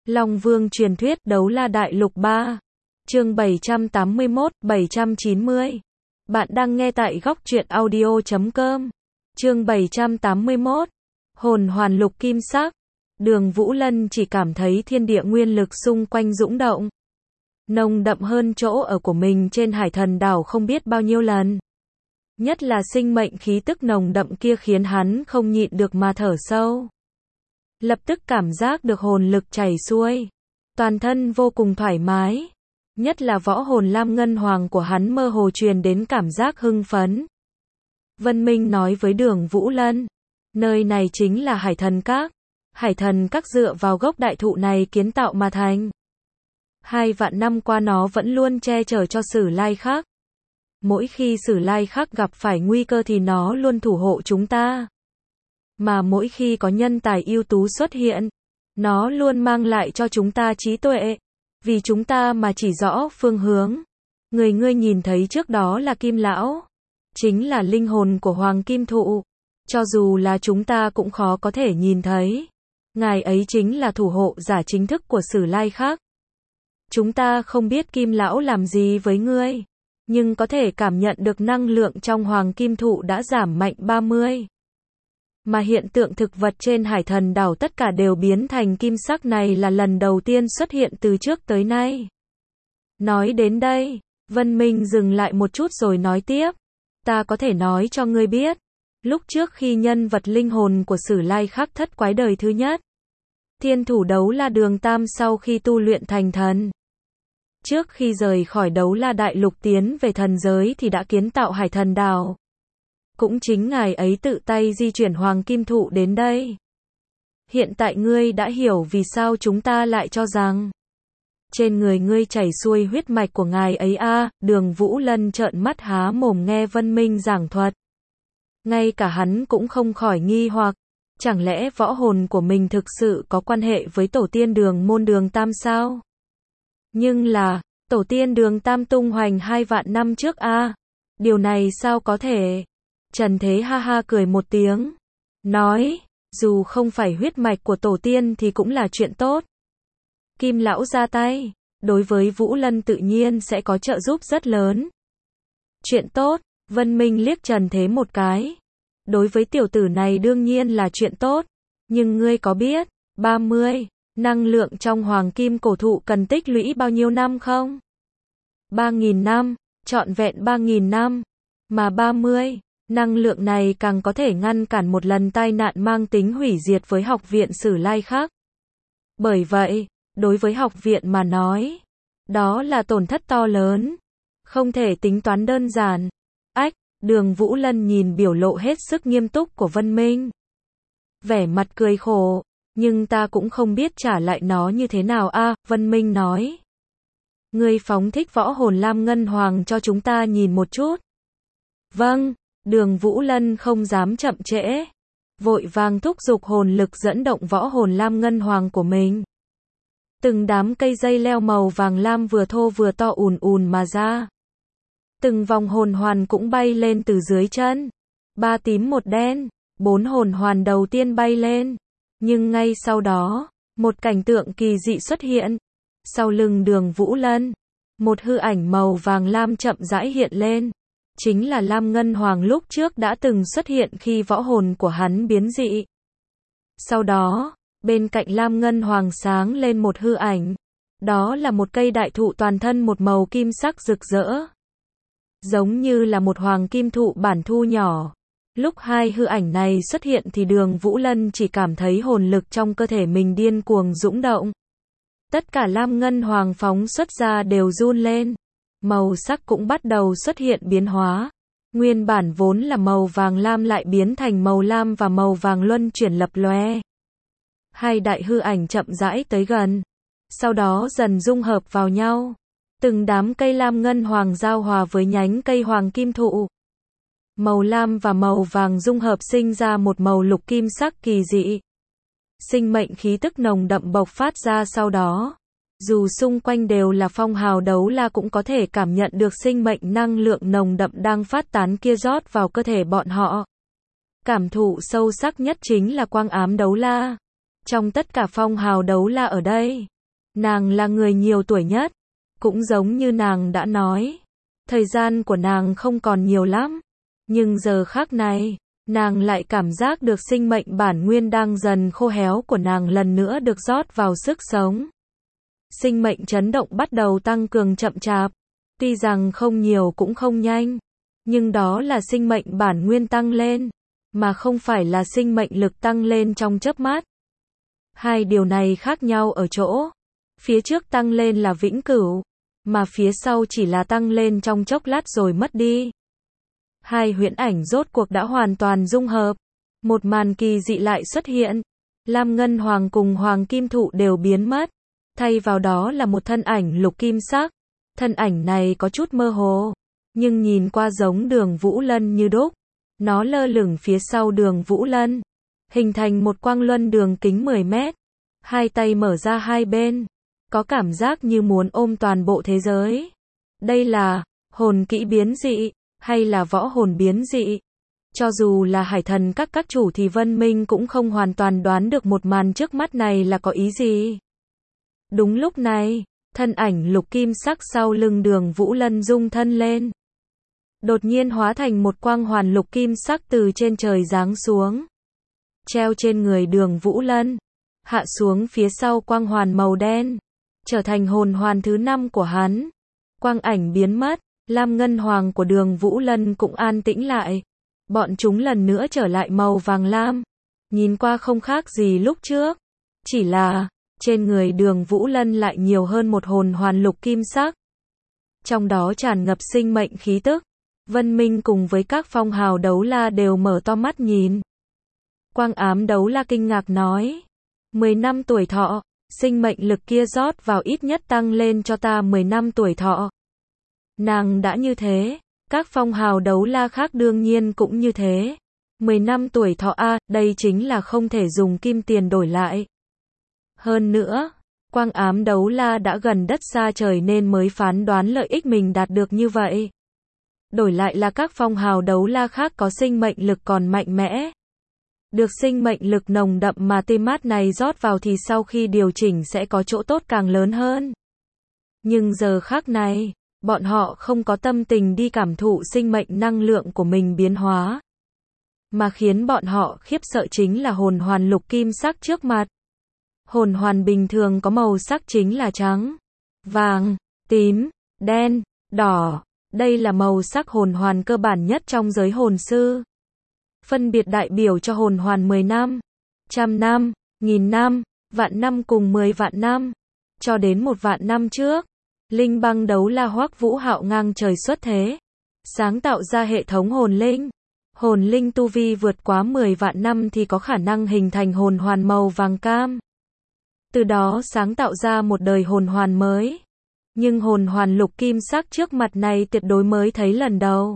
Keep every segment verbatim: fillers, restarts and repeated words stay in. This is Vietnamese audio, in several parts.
Long Vương truyền thuyết Đấu La Đại Lục ba. Chương bảy trăm tám mươi mốt, bảy trăm chín mươi. Bạn đang nghe tại góc truyện audio chấm com. Chương bảy trăm tám mươi mốt. Hồn hoàn lục kim sắc. Đường Vũ Lân chỉ cảm thấy thiên địa nguyên lực xung quanh dũng động. Nồng đậm hơn chỗ ở của mình trên Hải Thần Đảo không biết bao nhiêu lần. Nhất là sinh mệnh khí tức nồng đậm kia khiến hắn không nhịn được mà thở sâu. Lập tức cảm giác được hồn lực chảy xuôi. Toàn thân vô cùng thoải mái. Nhất là võ hồn lam ngân hoàng của hắn mơ hồ truyền đến cảm giác hưng phấn. Vân Minh nói với Đường Vũ Lân. Nơi này chính là Hải Thần Các. Hải Thần Các dựa vào gốc đại thụ này kiến tạo mà thành. Hai vạn năm qua nó vẫn luôn che chở cho Sử Lai Khắc. Mỗi khi Sử Lai Khắc gặp phải nguy cơ thì nó luôn thủ hộ chúng ta. Mà mỗi khi có nhân tài ưu tú xuất hiện, nó luôn mang lại cho chúng ta trí tuệ. Vì chúng ta mà chỉ rõ phương hướng. Người ngươi nhìn thấy trước đó là Kim Lão. Chính là linh hồn của Hoàng Kim Thụ. Cho dù là chúng ta cũng khó có thể nhìn thấy. Ngài ấy chính là thủ hộ giả chính thức của Sử Lai Khắc. Chúng ta không biết Kim Lão làm gì với ngươi. Nhưng có thể cảm nhận được năng lượng trong Hoàng Kim Thụ đã giảm mạnh ba mươi. Mà hiện tượng thực vật trên Hải Thần Đảo tất cả đều biến thành kim sắc này là lần đầu tiên xuất hiện từ trước tới nay. Nói đến đây, Vân Minh dừng lại một chút rồi nói tiếp. Ta có thể nói cho ngươi biết. Lúc trước khi nhân vật linh hồn của Sử Lai Khắc thất quái đời thứ nhất. Thiên thủ Đấu La Đường Tam sau khi tu luyện thành thần. Trước khi rời khỏi Đấu La Đại Lục tiến về thần giới thì đã kiến tạo Hải Thần Đảo. Cũng chính ngài ấy tự tay di chuyển Hoàng Kim Thụ đến đây. Hiện tại ngươi đã hiểu vì sao chúng ta lại cho rằng trên người ngươi chảy xuôi huyết mạch của ngài ấy a. À, Đường Vũ Lân trợn mắt há mồm nghe Vân Minh giảng thuật. Ngay cả hắn cũng không khỏi nghi hoặc. Chẳng lẽ võ hồn của mình thực sự có quan hệ với tổ tiên Đường môn Đường Tam sao? Nhưng là, tổ tiên Đường Tam tung hoành hai vạn năm trước a. À, điều này sao có thể? Trần Thế ha ha cười một tiếng. Nói, dù không phải huyết mạch của tổ tiên thì cũng là chuyện tốt. Kim Lão ra tay, đối với Vũ Lân tự nhiên sẽ có trợ giúp rất lớn. Chuyện tốt, Vân Minh liếc Trần Thế một cái. Đối với tiểu tử này đương nhiên là chuyện tốt. Nhưng ngươi có biết, ba mươi, năng lượng trong Hoàng Kim cổ thụ cần tích lũy bao nhiêu năm không? ba nghìn năm, trọn vẹn ba nghìn năm. Mà ba mươi, năng lượng này càng có thể ngăn cản một lần tai nạn mang tính hủy diệt với học viện Sử Lai Khắc. Bởi vậy, đối với học viện mà nói, đó là tổn thất to lớn. Không thể tính toán đơn giản. Ách, Đường Vũ Lân nhìn biểu lộ hết sức nghiêm túc của Vân Minh. Vẻ mặt cười khổ, nhưng ta cũng không biết trả lại nó như thế nào a. À, Vân Minh nói. Ngươi phóng thích võ hồn lam ngân hoàng cho chúng ta nhìn một chút. Vâng. Đường Vũ Lân không dám chậm trễ. Vội vàng thúc giục hồn lực dẫn động võ hồn lam ngân hoàng của mình. Từng đám cây dây leo màu vàng lam vừa thô vừa to ùn ùn mà ra. Từng vòng hồn hoàn cũng bay lên từ dưới chân. Ba tím một đen, bốn hồn hoàn đầu tiên bay lên. Nhưng ngay sau đó, một cảnh tượng kỳ dị xuất hiện. Sau lưng Đường Vũ Lân, một hư ảnh màu vàng lam chậm rãi hiện lên. Chính là Lam Ngân Hoàng lúc trước đã từng xuất hiện khi võ hồn của hắn biến dị. Sau đó, bên cạnh Lam Ngân Hoàng sáng lên một hư ảnh. Đó là một cây đại thụ toàn thân một màu kim sắc rực rỡ. Giống như là một hoàng kim thụ bản thu nhỏ. Lúc hai hư ảnh này xuất hiện thì Đường Vũ Lân chỉ cảm thấy hồn lực trong cơ thể mình điên cuồng dũng động. Tất cả Lam Ngân Hoàng phóng xuất ra đều run lên. Màu sắc cũng bắt đầu xuất hiện biến hóa. Nguyên bản vốn là màu vàng lam lại biến thành màu lam và màu vàng luân chuyển lập lòe. Hai đại hư ảnh chậm rãi tới gần. Sau đó dần dung hợp vào nhau. Từng đám cây lam ngân hoàng giao hòa với nhánh cây hoàng kim thụ. Màu lam và màu vàng dung hợp sinh ra một màu lục kim sắc kỳ dị. Sinh mệnh khí tức nồng đậm bộc phát ra sau đó. Dù xung quanh đều là phong hào đấu la cũng có thể cảm nhận được sinh mệnh năng lượng nồng đậm đang phát tán kia rót vào cơ thể bọn họ. Cảm thụ sâu sắc nhất chính là quang ám đấu la. Trong tất cả phong hào đấu la ở đây, Nàng là người nhiều tuổi nhất. Cũng giống như nàng đã nói. Thời gian của nàng không còn nhiều lắm. Nhưng giờ khắc này, nàng lại cảm giác được sinh mệnh bản nguyên đang dần khô héo của nàng lần nữa được rót vào sức sống. Sinh mệnh chấn động bắt đầu tăng cường chậm chạp. Tuy rằng không nhiều cũng không nhanh. Nhưng đó là sinh mệnh bản nguyên tăng lên. Mà không phải là sinh mệnh lực tăng lên trong chớp mắt. Hai điều này khác nhau ở chỗ. Phía trước tăng lên là vĩnh cửu. Mà phía sau chỉ là tăng lên trong chốc lát rồi mất đi. Hai huyễn ảnh rốt cuộc đã hoàn toàn dung hợp. Một màn kỳ dị lại xuất hiện. Lam Ngân Hoàng cùng Hoàng Kim Thụ đều biến mất. Thay vào đó là một thân ảnh lục kim sắc. Thân ảnh này có chút mơ hồ. Nhưng nhìn qua giống Đường Vũ Lân như đúc. Nó lơ lửng phía sau Đường Vũ Lân. Hình thành một quang luân đường kính mười mét. Hai tay mở ra hai bên. Có cảm giác như muốn ôm toàn bộ thế giới. Đây là hồn kỹ biến dị, hay là võ hồn biến dị? Cho dù là hải thần các các chủ thì Vân Minh cũng không hoàn toàn đoán được một màn trước mắt này là có ý gì. Đúng lúc này, thân ảnh lục kim sắc sau lưng Đường Vũ Lân rung thân lên. Đột nhiên hóa thành một quang hoàn lục kim sắc từ trên trời giáng xuống. Treo trên người Đường Vũ Lân. Hạ xuống phía sau quang hoàn màu đen. Trở thành hồn hoàn thứ năm của hắn. Quang ảnh biến mất. Lam Ngân Hoàng của Đường Vũ Lân cũng an tĩnh lại. Bọn chúng lần nữa trở lại màu vàng lam. Nhìn qua không khác gì lúc trước. Chỉ là, trên người Đường Vũ Lân lại nhiều hơn một hồn hoàn lục kim sắc. Trong đó tràn ngập sinh mệnh khí tức. Vân Minh cùng với các phong hào đấu la đều mở to mắt nhìn. Quang ám đấu la kinh ngạc nói. mười năm tuổi thọ, sinh mệnh lực kia rót vào ít nhất tăng lên cho ta mười năm tuổi thọ. Nàng đã như thế, các phong hào đấu la khác đương nhiên cũng như thế. mười năm tuổi thọ a, đây chính là không thể dùng kim tiền đổi lại. Hơn nữa, quang ám đấu la đã gần đất xa trời nên mới phán đoán lợi ích mình đạt được như vậy. Đổi lại là các phong hào đấu la khác có sinh mệnh lực còn mạnh mẽ. Được sinh mệnh lực nồng đậm mà tê mát này rót vào thì sau khi điều chỉnh sẽ có chỗ tốt càng lớn hơn. Nhưng giờ khắc này, bọn họ không có tâm tình đi cảm thụ sinh mệnh năng lượng của mình biến hóa. Mà khiến bọn họ khiếp sợ chính là hồn hoàn lục kim sắc trước mặt. Hồn hoàn bình thường có màu sắc chính là trắng, vàng, tím, đen, đỏ. Đây là màu sắc hồn hoàn cơ bản nhất trong giới hồn sư. Phân biệt đại biểu cho hồn hoàn mười năm, trăm năm, nghìn năm, vạn năm cùng mười vạn năm. Cho đến một vạn năm trước, Linh Băng đấu la Hoắc Vũ Hạo ngang trời xuất thế. Sáng tạo ra hệ thống hồn linh. Hồn linh tu vi vượt quá mười vạn năm thì có khả năng hình thành hồn hoàn màu vàng cam. Từ đó sáng tạo ra một đời hồn hoàn mới. Nhưng hồn hoàn lục kim sắc trước mặt này tuyệt đối mới thấy lần đầu.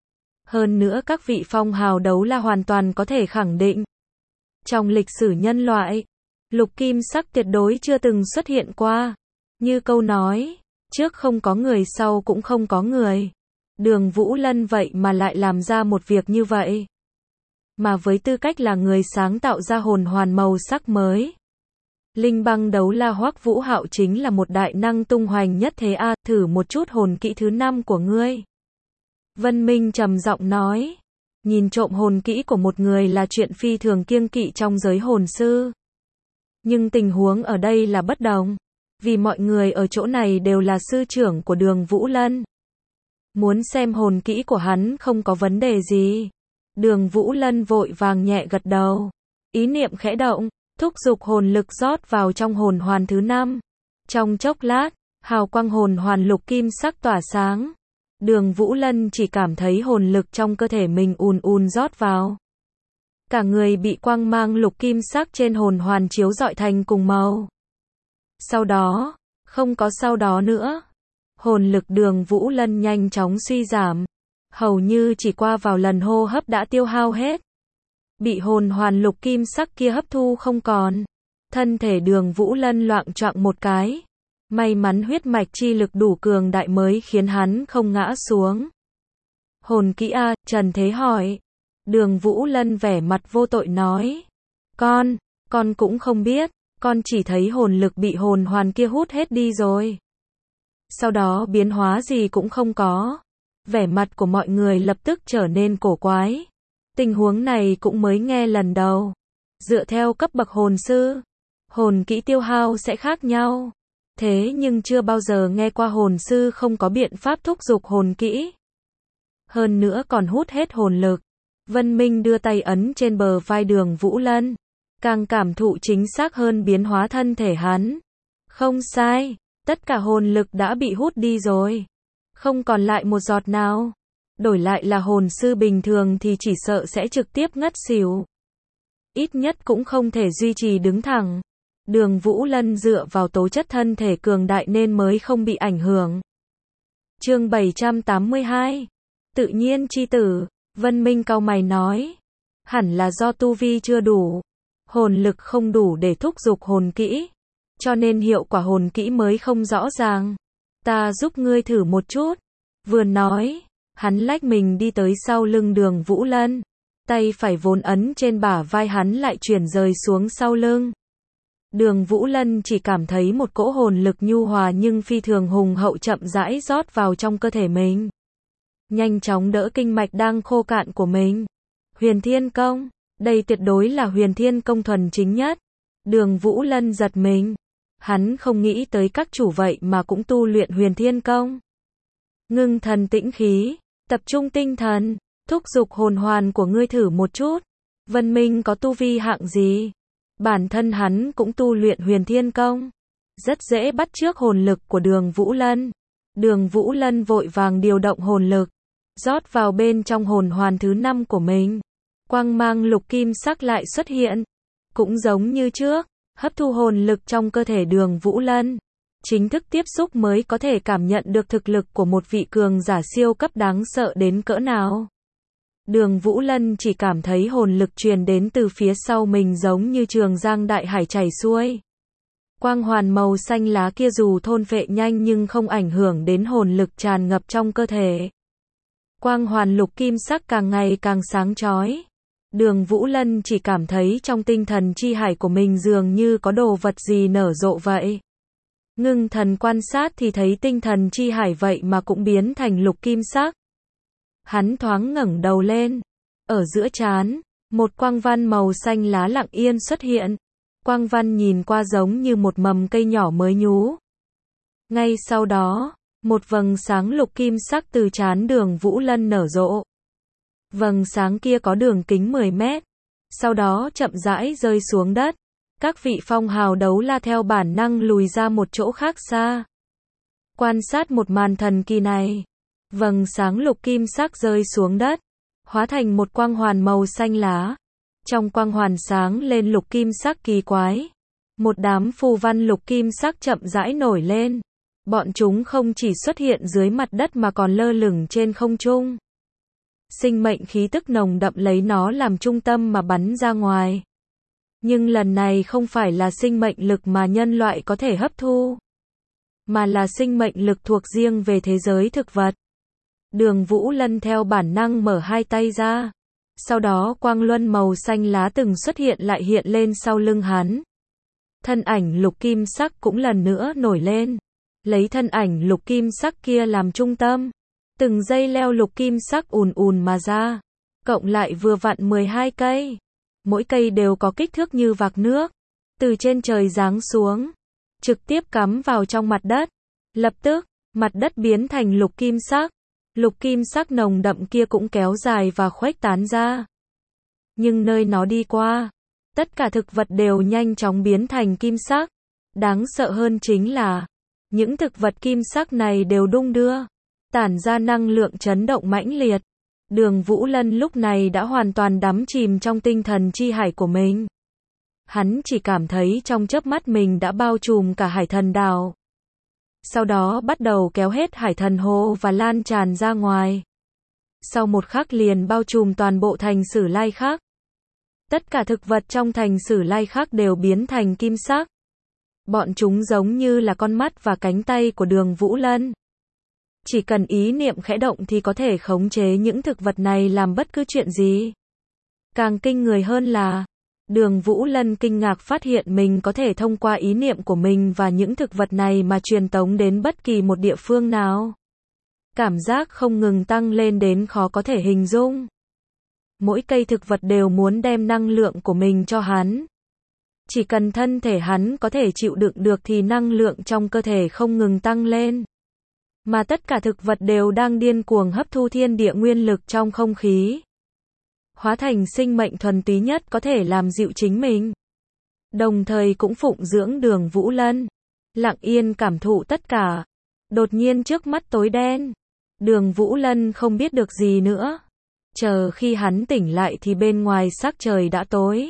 Hơn nữa các vị phong hào đấu la hoàn toàn có thể khẳng định. Trong lịch sử nhân loại, lục kim sắc tuyệt đối chưa từng xuất hiện qua. Như câu nói, trước không có người sau cũng không có người. Đường Vũ Lân vậy mà lại làm ra một việc như vậy. Mà với tư cách là người sáng tạo ra hồn hoàn màu sắc mới. Linh Băng đấu la Hoắc Vũ Hạo chính là một đại năng tung hoành nhất thế a, thử một chút hồn kỹ thứ năm của ngươi. Vân Minh trầm giọng nói, nhìn trộm hồn kỹ của một người là chuyện phi thường kiêng kỵ trong giới hồn sư. Nhưng tình huống ở đây là bất đồng, vì mọi người ở chỗ này đều là sư trưởng của Đường Vũ Lân. Muốn xem hồn kỹ của hắn không có vấn đề gì. Đường Vũ Lân vội vàng nhẹ gật đầu, ý niệm khẽ động. Thúc giục hồn lực rót vào trong hồn hoàn thứ năm. Trong chốc lát, hào quang hồn hoàn lục kim sắc tỏa sáng. Đường Vũ Lân chỉ cảm thấy hồn lực trong cơ thể mình ùn ùn rót vào. Cả người bị quang mang lục kim sắc trên hồn hoàn chiếu rọi thành cùng màu. Sau đó, không có sau đó nữa. Hồn lực Đường Vũ Lân nhanh chóng suy giảm. Hầu như chỉ qua vào lần hô hấp đã tiêu hao hết. Bị hồn hoàn lục kim sắc kia hấp thu không còn. Thân thể Đường Vũ Lân loạng choạng một cái. May mắn huyết mạch chi lực đủ cường đại mới khiến hắn không ngã xuống. Hồn kỹ a, Trần Thế hỏi. Đường Vũ Lân vẻ mặt vô tội nói. Con, con cũng không biết. con chỉ thấy hồn lực bị hồn hoàn kia hút hết đi rồi. Sau đó biến hóa gì cũng không có. Vẻ mặt của mọi người lập tức trở nên cổ quái. Tình huống này cũng mới nghe lần đầu. Dựa theo cấp bậc hồn sư, hồn kỹ tiêu hao sẽ khác nhau. Thế nhưng chưa bao giờ nghe qua hồn sư không có biện pháp thúc giục hồn kỹ. Hơn nữa còn hút hết hồn lực. Vân Minh đưa tay ấn trên bờ vai Đường Vũ Lân. Càng cảm thụ chính xác hơn biến hóa thân thể hắn. Không sai, tất cả hồn lực đã bị hút đi rồi. Không còn lại một giọt nào. Đổi lại là hồn sư bình thường thì chỉ sợ sẽ trực tiếp ngất xỉu. Ít nhất cũng không thể duy trì đứng thẳng. Đường Vũ Lân dựa vào tố chất thân thể cường đại nên mới không bị ảnh hưởng. Chương bảy trăm tám mươi hai. Tự nhiên chi tử. Vân Minh cau mày nói. Hẳn là do tu vi chưa đủ. Hồn lực không đủ để thúc giục hồn kỹ. Cho nên hiệu quả hồn kỹ mới không rõ ràng. Ta giúp ngươi thử một chút. Vừa nói, hắn lách mình đi tới sau lưng Đường Vũ Lân. Tay phải vốn ấn trên bả vai hắn lại chuyển rời xuống sau lưng. Đường Vũ Lân chỉ cảm thấy một cỗ hồn lực nhu hòa nhưng phi thường hùng hậu chậm rãi rót vào trong cơ thể mình. Nhanh chóng đỡ kinh mạch đang khô cạn của mình. Huyền Thiên Công, đây tuyệt đối là Huyền Thiên Công thuần chính nhất. Đường Vũ Lân giật mình. Hắn không nghĩ tới các chủ vậy mà cũng tu luyện Huyền Thiên Công. Ngưng thần tĩnh khí, tập trung tinh thần, thúc giục hồn hoàn của ngươi thử một chút. Vân Minh có tu vi hạng gì? Bản thân hắn cũng tu luyện Huyền Thiên Công. Rất dễ bắt chước hồn lực của Đường Vũ Lân. Đường Vũ Lân vội vàng điều động hồn lực. Rót vào bên trong hồn hoàn thứ năm của mình. Quang mang lục kim sắc lại xuất hiện. Cũng giống như trước, hấp thu hồn lực trong cơ thể Đường Vũ Lân. Chính thức tiếp xúc mới có thể cảm nhận được thực lực của một vị cường giả siêu cấp đáng sợ đến cỡ nào. Đường Vũ Lân chỉ cảm thấy hồn lực truyền đến từ phía sau mình giống như trường giang đại hải chảy xuôi. Quang hoàn màu xanh lá kia dù thôn phệ nhanh nhưng không ảnh hưởng đến hồn lực tràn ngập trong cơ thể. Quang hoàn lục kim sắc càng ngày càng sáng chói. Đường Vũ Lân chỉ cảm thấy trong tinh thần chi hải của mình dường như có đồ vật gì nở rộ vậy. Ngưng thần quan sát thì thấy tinh thần chi hải vậy mà cũng biến thành lục kim sắc. Hắn thoáng ngẩng đầu lên. Ở giữa trán, một quang văn màu xanh lá lặng yên xuất hiện. Quang văn nhìn qua giống như một mầm cây nhỏ mới nhú. Ngay sau đó, một vầng sáng lục kim sắc từ trán Đường Vũ Lân nở rộ. Vầng sáng kia có đường kính mười mét. Sau đó chậm rãi rơi xuống đất. Các vị phong hào đấu la theo bản năng lùi ra một chỗ khác xa. Quan sát một màn thần kỳ này. Vầng sáng lục kim sắc rơi xuống đất. Hóa thành một quang hoàn màu xanh lá. Trong quang hoàn sáng lên lục kim sắc kỳ quái. Một đám phù văn lục kim sắc chậm rãi nổi lên. Bọn chúng không chỉ xuất hiện dưới mặt đất mà còn lơ lửng trên không trung. Sinh mệnh khí tức nồng đậm lấy nó làm trung tâm mà bắn ra ngoài. Nhưng lần này không phải là sinh mệnh lực mà nhân loại có thể hấp thu, mà là sinh mệnh lực thuộc riêng về thế giới thực vật. Đường Vũ Lân theo bản năng mở hai tay ra. Sau đó quang luân màu xanh lá từng xuất hiện lại hiện lên sau lưng hắn. Thân ảnh lục kim sắc cũng lần nữa nổi lên. Lấy thân ảnh lục kim sắc kia làm trung tâm. Từng dây leo lục kim sắc ùn ùn mà ra. Cộng lại vừa vặn mười hai cây. Mỗi cây đều có kích thước như vạc nước. Từ trên trời giáng xuống. Trực tiếp cắm vào trong mặt đất. Lập tức, mặt đất biến thành lục kim sắc. Lục kim sắc nồng đậm kia cũng kéo dài và khuếch tán ra. Nhưng nơi nó đi qua, tất cả thực vật đều nhanh chóng biến thành kim sắc. Đáng sợ hơn chính là, những thực vật kim sắc này đều đung đưa, tản ra năng lượng chấn động mãnh liệt. Đường Vũ Lân lúc này đã hoàn toàn đắm chìm trong tinh thần chi hải của mình. Hắn chỉ cảm thấy trong chớp mắt mình đã bao trùm cả hải thần đảo. Sau đó bắt đầu kéo hết hải thần hồ và lan tràn ra ngoài. Sau một khắc liền bao trùm toàn bộ thành Sử Lai Khắc. Tất cả thực vật trong thành Sử Lai Khắc đều biến thành kim sắc. Bọn chúng giống như là con mắt và cánh tay của Đường Vũ Lân. Chỉ cần ý niệm khẽ động thì có thể khống chế những thực vật này làm bất cứ chuyện gì. Càng kinh người hơn là, Đường Vũ Lân kinh ngạc phát hiện mình có thể thông qua ý niệm của mình và những thực vật này mà truyền tống đến bất kỳ một địa phương nào. Cảm giác không ngừng tăng lên đến khó có thể hình dung. Mỗi cây thực vật đều muốn đem năng lượng của mình cho hắn. Chỉ cần thân thể hắn có thể chịu đựng được thì năng lượng trong cơ thể không ngừng tăng lên. Mà tất cả thực vật đều đang điên cuồng hấp thu thiên địa nguyên lực trong không khí. Hóa thành sinh mệnh thuần túy nhất có thể làm dịu chính mình. Đồng thời cũng phụng dưỡng Đường Vũ Lân. Lặng yên cảm thụ tất cả. Đột nhiên trước mắt tối đen. Đường Vũ Lân không biết được gì nữa. Chờ khi hắn tỉnh lại thì bên ngoài sắc trời đã tối.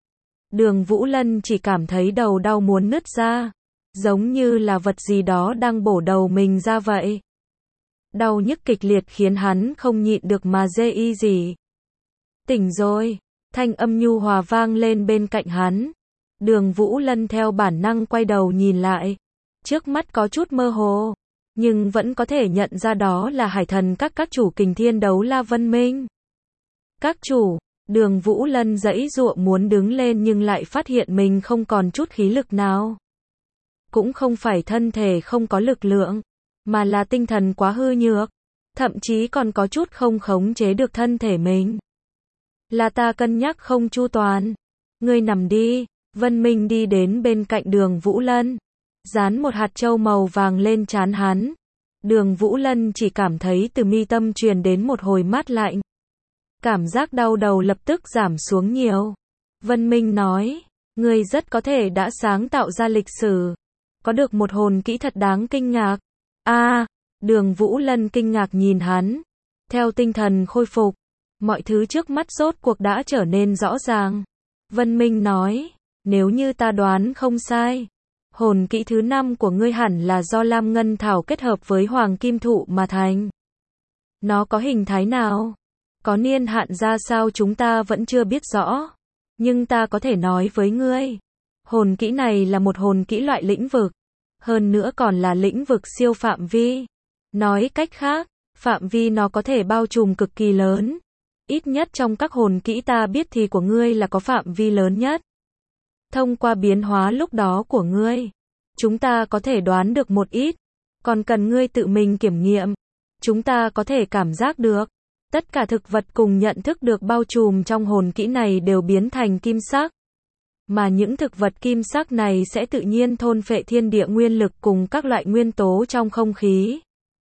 Đường Vũ Lân chỉ cảm thấy đầu đau muốn nứt ra. Giống như là vật gì đó đang bổ đầu mình ra vậy. Đau nhức kịch liệt khiến hắn không nhịn được mà rê y gì. Tỉnh rồi. Thanh âm nhu hòa vang lên bên cạnh hắn. Đường Vũ Lân theo bản năng quay đầu nhìn lại. Trước mắt có chút mơ hồ. Nhưng vẫn có thể nhận ra đó là hải thần các các chủ Kình Thiên Đấu La Vân Minh. Các chủ. Đường Vũ Lân giãy giụa muốn đứng lên nhưng lại phát hiện mình không còn chút khí lực nào. Cũng không phải thân thể không có lực lượng, mà là tinh thần quá hư nhược. Thậm chí còn có chút không khống chế được thân thể mình. Là ta cân nhắc không chu toàn. Ngươi nằm đi. Vân Minh đi đến bên cạnh Đường Vũ Lân. Dán một hạt châu màu vàng lên trán hắn. Đường Vũ Lân chỉ cảm thấy từ mi tâm truyền đến một hồi mát lạnh. Cảm giác đau đầu lập tức giảm xuống nhiều. Vân Minh nói, ngươi rất có thể đã sáng tạo ra lịch sử. Có được một hồn kỹ thật đáng kinh ngạc. A, à, Đường Vũ Lân kinh ngạc nhìn hắn. Theo tinh thần khôi phục, mọi thứ trước mắt rốt cuộc đã trở nên rõ ràng. Vân Minh nói, nếu như ta đoán không sai, hồn kỹ thứ năm của ngươi hẳn là do Lam Ngân Thảo kết hợp với Hoàng Kim Thụ mà thành. Nó có hình thái nào? Có niên hạn ra sao chúng ta vẫn chưa biết rõ. Nhưng ta có thể nói với ngươi. Hồn kỹ này là một hồn kỹ loại lĩnh vực. Hơn nữa còn là lĩnh vực siêu phạm vi. Nói cách khác, phạm vi nó có thể bao trùm cực kỳ lớn. Ít nhất trong các hồn kỹ ta biết thì của ngươi là có phạm vi lớn nhất. Thông qua biến hóa lúc đó của ngươi, chúng ta có thể đoán được một ít. Còn cần ngươi tự mình kiểm nghiệm. Chúng ta có thể cảm giác được. Tất cả thực vật cùng nhận thức được bao trùm trong hồn kỹ này đều biến thành kim sắc. Mà những thực vật kim sắc này sẽ tự nhiên thôn phệ thiên địa nguyên lực cùng các loại nguyên tố trong không khí.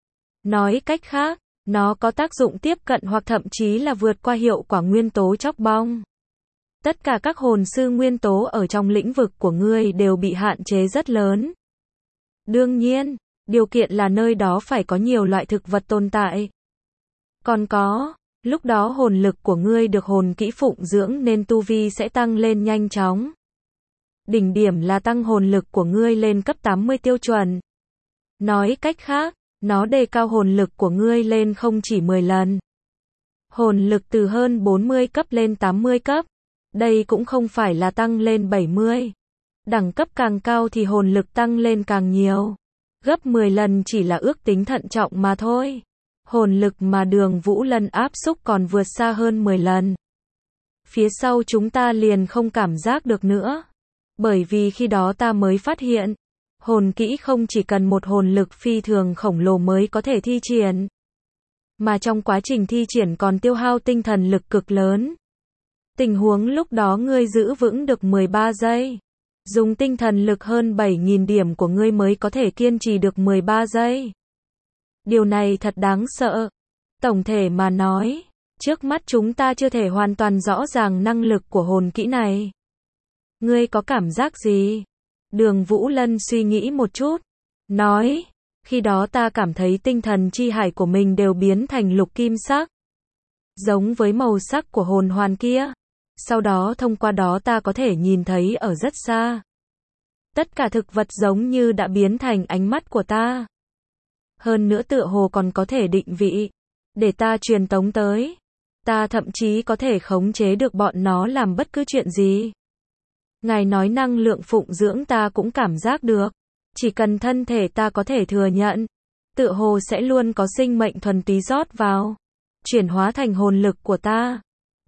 Nói cách khác, nó có tác dụng tiếp cận hoặc thậm chí là vượt qua hiệu quả nguyên tố chóc bong. Tất cả các hồn sư nguyên tố ở trong lĩnh vực của ngươi đều bị hạn chế rất lớn. Đương nhiên, điều kiện là nơi đó phải có nhiều loại thực vật tồn tại. Còn có, lúc đó hồn lực của ngươi được hồn kỹ phụng dưỡng nên tu vi sẽ tăng lên nhanh chóng. Đỉnh điểm là tăng hồn lực của ngươi lên cấp tám mươi tiêu chuẩn. Nói cách khác, nó đề cao hồn lực của ngươi lên không chỉ mười lần. Hồn lực từ hơn bốn mươi cấp lên tám mươi cấp. Đây cũng không phải là tăng lên bảy mươi. Đẳng cấp càng cao thì hồn lực tăng lên càng nhiều. Gấp mười lần chỉ là ước tính thận trọng mà thôi. Hồn lực mà Đường Vũ Lân áp xúc còn vượt xa hơn mười lần. Phía sau chúng ta liền không cảm giác được nữa. Bởi vì khi đó ta mới phát hiện, hồn kỹ không chỉ cần một hồn lực phi thường khổng lồ mới có thể thi triển. Mà trong quá trình thi triển còn tiêu hao tinh thần lực cực lớn. Tình huống lúc đó ngươi giữ vững được mười ba giây. Dùng tinh thần lực hơn bảy nghìn điểm của ngươi mới có thể kiên trì được mười ba giây. Điều này thật đáng sợ. Tổng thể mà nói, trước mắt chúng ta chưa thể hoàn toàn rõ ràng năng lực của hồn kỹ này. Ngươi có cảm giác gì? Đường Vũ Lân suy nghĩ một chút. Nói, khi đó ta cảm thấy tinh thần chi hải của mình đều biến thành lục kim sắc. Giống với màu sắc của hồn hoàn kia. Sau đó thông qua đó ta có thể nhìn thấy ở rất xa. Tất cả thực vật giống như đã biến thành ánh mắt của ta. Hơn nữa tựa hồ còn có thể định vị. Để ta truyền tống tới. Ta thậm chí có thể khống chế được bọn nó làm bất cứ chuyện gì. Ngài nói năng lượng phụng dưỡng ta cũng cảm giác được. Chỉ cần thân thể ta có thể thừa nhận. Tựa hồ sẽ luôn có sinh mệnh thuần túy rót vào. Chuyển hóa thành hồn lực của ta.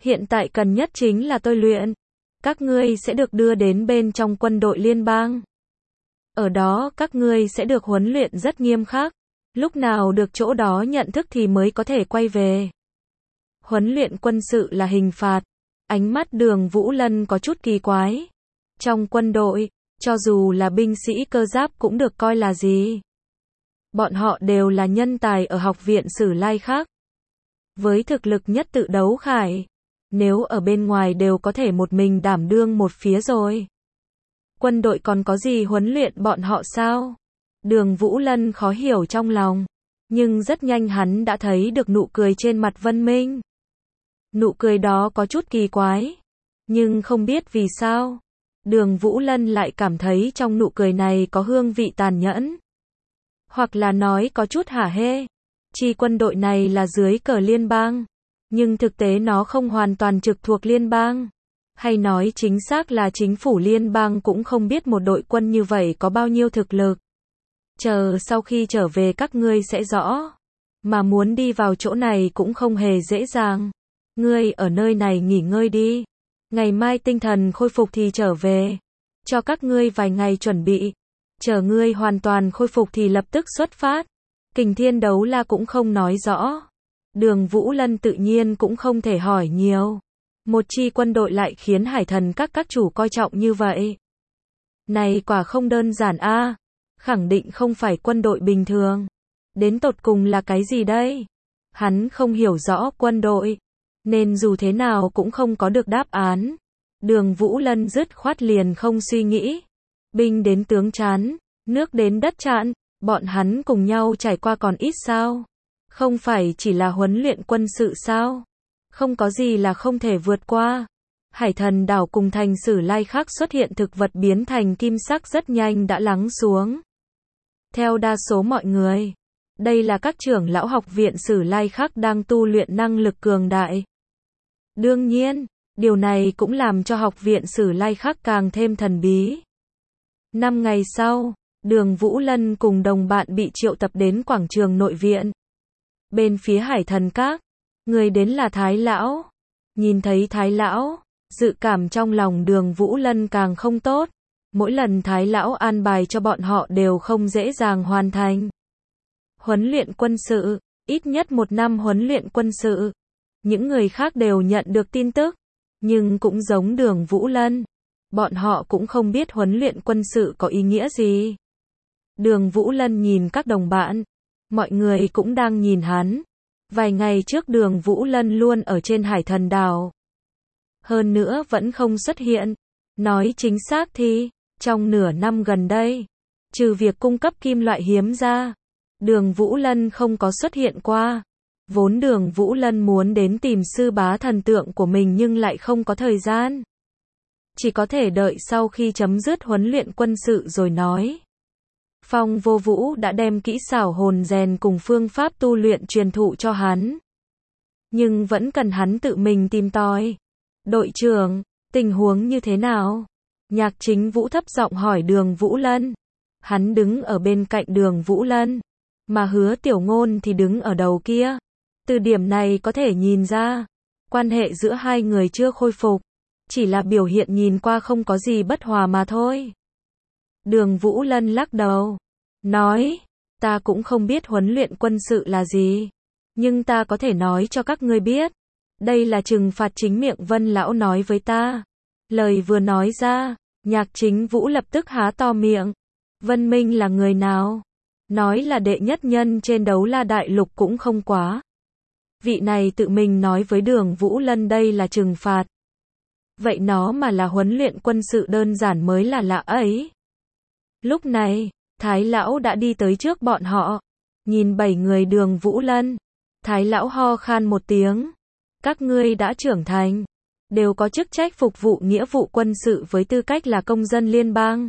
Hiện tại cần nhất chính là tôi luyện. Các ngươi sẽ được đưa đến bên trong quân đội liên bang. Ở đó các ngươi sẽ được huấn luyện rất nghiêm khắc. Lúc nào được chỗ đó nhận thức thì mới có thể quay về. Huấn luyện quân sự là hình phạt. Ánh mắt Đường Vũ Lân có chút kỳ quái. Trong quân đội, cho dù là binh sĩ cơ giáp cũng được coi là gì? Bọn họ đều là nhân tài ở học viện Sử Lai Khắc. Với thực lực nhất tự đấu khải, nếu ở bên ngoài đều có thể một mình đảm đương một phía rồi. Quân đội còn có gì huấn luyện bọn họ sao? Đường Vũ Lân khó hiểu trong lòng, nhưng rất nhanh hắn đã thấy được nụ cười trên mặt Vân Minh. Nụ cười đó có chút kỳ quái, nhưng không biết vì sao, Đường Vũ Lân lại cảm thấy trong nụ cười này có hương vị tàn nhẫn. Hoặc là nói có chút hả hê. Chi quân đội này là dưới cờ liên bang, nhưng thực tế nó không hoàn toàn trực thuộc liên bang. Hay nói chính xác là chính phủ liên bang cũng không biết một đội quân như vậy có bao nhiêu thực lực. Chờ sau khi trở về các ngươi sẽ rõ. Mà muốn đi vào chỗ này cũng không hề dễ dàng. Ngươi ở nơi này nghỉ ngơi đi. Ngày mai tinh thần khôi phục thì trở về. Cho các ngươi vài ngày chuẩn bị. Chờ ngươi hoàn toàn khôi phục thì lập tức xuất phát. Kình Thiên Đấu La cũng không nói rõ. Đường Vũ Lân tự nhiên cũng không thể hỏi nhiều. Một chi quân đội lại khiến hải thần các các chủ coi trọng như vậy. Này quả không đơn giản a, khẳng định không phải quân đội bình thường. Đến tột cùng là cái gì đây? Hắn không hiểu rõ quân đội, nên dù thế nào cũng không có được đáp án. Đường Vũ Lân dứt khoát liền không suy nghĩ. Binh đến tướng chán, nước đến đất chặn, bọn hắn cùng nhau trải qua còn ít sao? Không phải chỉ là huấn luyện quân sự sao? Không có gì là không thể vượt qua. Hải thần đảo cùng thành Sử Lai Khắc xuất hiện thực vật biến thành kim sắc rất nhanh đã lắng xuống. Theo đa số mọi người, đây là các trưởng lão học viện Sử Lai Khắc đang tu luyện năng lực cường đại. Đương nhiên, điều này cũng làm cho học viện Sử Lai Khắc càng thêm thần bí. Năm ngày sau, Đường Vũ Lân cùng đồng bạn bị triệu tập đến quảng trường nội viện. Bên phía Hải thần các, người đến là Thái Lão. Nhìn thấy Thái Lão, dự cảm trong lòng Đường Vũ Lân càng không tốt. Mỗi lần Thái Lão an bài cho bọn họ đều không dễ dàng hoàn thành. Huấn luyện quân sự, ít nhất một năm huấn luyện quân sự. Những người khác đều nhận được tin tức, nhưng cũng giống Đường Vũ Lân. Bọn họ cũng không biết huấn luyện quân sự có ý nghĩa gì. Đường Vũ Lân nhìn các đồng bạn, mọi người cũng đang nhìn hắn. Vài ngày trước Đường Vũ Lân luôn ở trên Hải thần đảo. Hơn nữa vẫn không xuất hiện. Nói chính xác thì, trong nửa năm gần đây, trừ việc cung cấp kim loại hiếm ra, Đường Vũ Lân không có xuất hiện qua. Vốn Đường Vũ Lân muốn đến tìm sư bá thần tượng của mình nhưng lại không có thời gian. Chỉ có thể đợi sau khi chấm dứt huấn luyện quân sự rồi nói. Phong Vô Vũ đã đem kỹ xảo hồn rèn cùng phương pháp tu luyện truyền thụ cho hắn. Nhưng vẫn cần hắn tự mình tìm tòi. Đội trưởng, tình huống như thế nào? Nhạc Chính Vũ thấp giọng hỏi Đường Vũ Lân. Hắn đứng ở bên cạnh Đường Vũ Lân, mà Hứa Tiểu Ngôn thì đứng ở đầu kia. Từ điểm này có thể nhìn ra, quan hệ giữa hai người chưa khôi phục, chỉ là biểu hiện nhìn qua không có gì bất hòa mà thôi. Đường Vũ Lân lắc đầu, nói, ta cũng không biết huấn luyện quân sự là gì, nhưng ta có thể nói cho các ngươi biết. Đây là trừng phạt chính miệng Vân Lão nói với ta. Lời vừa nói ra, Nhạc Chính Vũ lập tức há to miệng. Vân Minh là người nào? Nói là đệ nhất nhân trên Đấu La Đại Lục cũng không quá. Vị này tự mình nói với Đường Vũ Lân đây là trừng phạt. Vậy nó mà là huấn luyện quân sự đơn giản mới là lạ ấy. Lúc này, Thái Lão đã đi tới trước bọn họ. Nhìn bảy người Đường Vũ Lân, Thái Lão ho khan một tiếng. Các ngươi đã trưởng thành, đều có chức trách phục vụ nghĩa vụ quân sự với tư cách là công dân liên bang.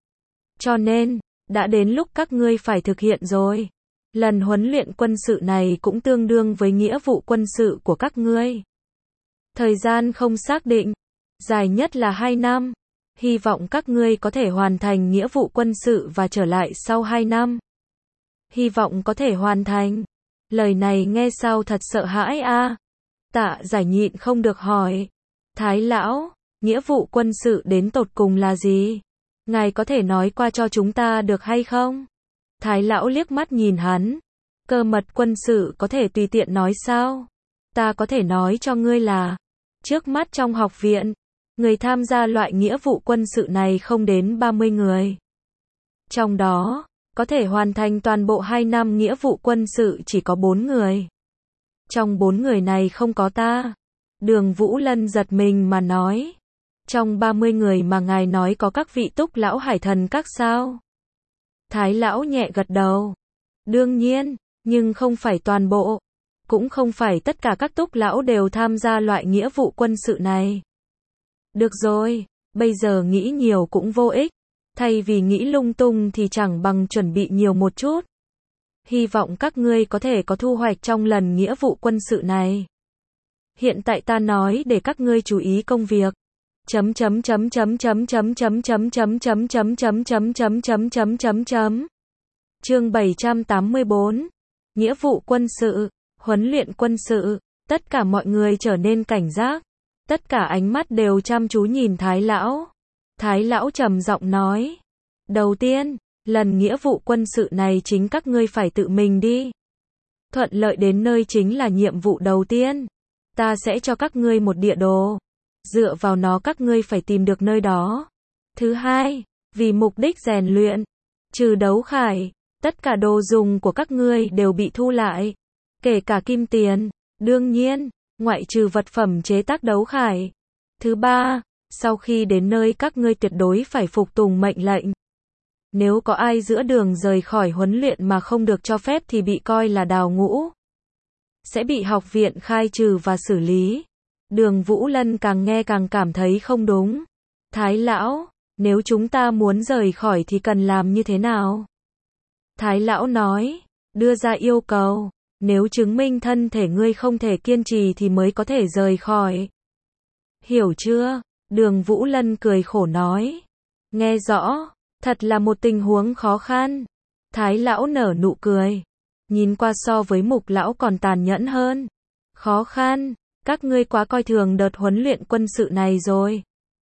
Cho nên, đã đến lúc các ngươi phải thực hiện rồi. Lần huấn luyện quân sự này cũng tương đương với nghĩa vụ quân sự của các ngươi. Thời gian không xác định, dài nhất là hai năm. Hy vọng các ngươi có thể hoàn thành nghĩa vụ quân sự và trở lại sau hai năm. Hy vọng có thể hoàn thành. Lời này nghe sao thật sợ hãi a. Tạ Giải nhịn không được hỏi. Thái lão, nghĩa vụ quân sự đến tột cùng là gì? Ngài có thể nói qua cho chúng ta được hay không? Thái lão liếc mắt nhìn hắn. Cơ mật quân sự có thể tùy tiện nói sao? Ta có thể nói cho ngươi là, trước mắt trong học viện, người tham gia loại nghĩa vụ quân sự này không đến ba mươi người. Trong đó, có thể hoàn thành toàn bộ hai năm nghĩa vụ quân sự chỉ có bốn người. Trong bốn người này không có ta. Đường Vũ Lân giật mình mà nói. Trong ba mươi người mà ngài nói có các vị Túc lão Hải Thần các sao? Thái lão nhẹ gật đầu. Đương nhiên, nhưng không phải toàn bộ. Cũng không phải tất cả các Túc lão đều tham gia loại nghĩa vụ quân sự này. Được rồi, bây giờ nghĩ nhiều cũng vô ích. Thay vì nghĩ lung tung thì chẳng bằng chuẩn bị nhiều một chút. Hy vọng các ngươi có thể có thu hoạch trong lần nghĩa vụ quân sự này. Hiện tại ta nói để các ngươi chú ý công việc. Chấm chấm chấm chấm chấm chấm chấm chấm chấm chấm chấm chấm chấm chấm chấm chấm chấm chấm. Chương bảy trăm tám mươi bốn. Nghĩa vụ quân sự, huấn luyện quân sự, tất cả mọi người trở nên cảnh giác. Tất cả ánh mắt đều chăm chú nhìn Thái lão. Thái lão trầm giọng nói. Đầu tiên, lần nghĩa vụ quân sự này chính các ngươi phải tự mình đi. Thuận lợi đến nơi chính là nhiệm vụ đầu tiên. Ta sẽ cho các ngươi một địa đồ. Dựa vào nó các ngươi phải tìm được nơi đó. Thứ hai, vì mục đích rèn luyện, trừ đấu khải, tất cả đồ dùng của các ngươi đều bị thu lại. Kể cả kim tiền, đương nhiên, ngoại trừ vật phẩm chế tác đấu khải. Thứ ba, sau khi đến nơi các ngươi tuyệt đối phải phục tùng mệnh lệnh. Nếu có ai giữa đường rời khỏi huấn luyện mà không được cho phép thì bị coi là đào ngũ. Sẽ bị học viện khai trừ và xử lý. Đường Vũ Lân càng nghe càng cảm thấy không đúng. Thái lão, nếu chúng ta muốn rời khỏi thì cần làm như thế nào? Thái lão nói, đưa ra yêu cầu. Nếu chứng minh thân thể ngươi không thể kiên trì thì mới có thể rời khỏi. Hiểu chưa? Đường Vũ Lân cười khổ nói. Nghe rõ, thật là một tình huống khó khăn. Thái lão nở nụ cười. Nhìn qua so với Mục lão còn tàn nhẫn hơn. Khó khăn, các ngươi quá coi thường đợt huấn luyện quân sự này rồi.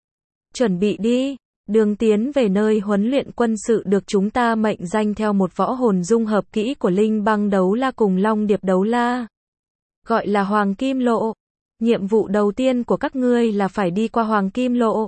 Chuẩn bị đi, đường tiến về nơi huấn luyện quân sự được chúng ta mệnh danh theo một võ hồn dung hợp kỹ của Linh Băng Đấu La cùng Long Điệp Đấu La. Gọi là Hoàng Kim Lộ. Nhiệm vụ đầu tiên của các ngươi là phải đi qua Hoàng Kim Lộ.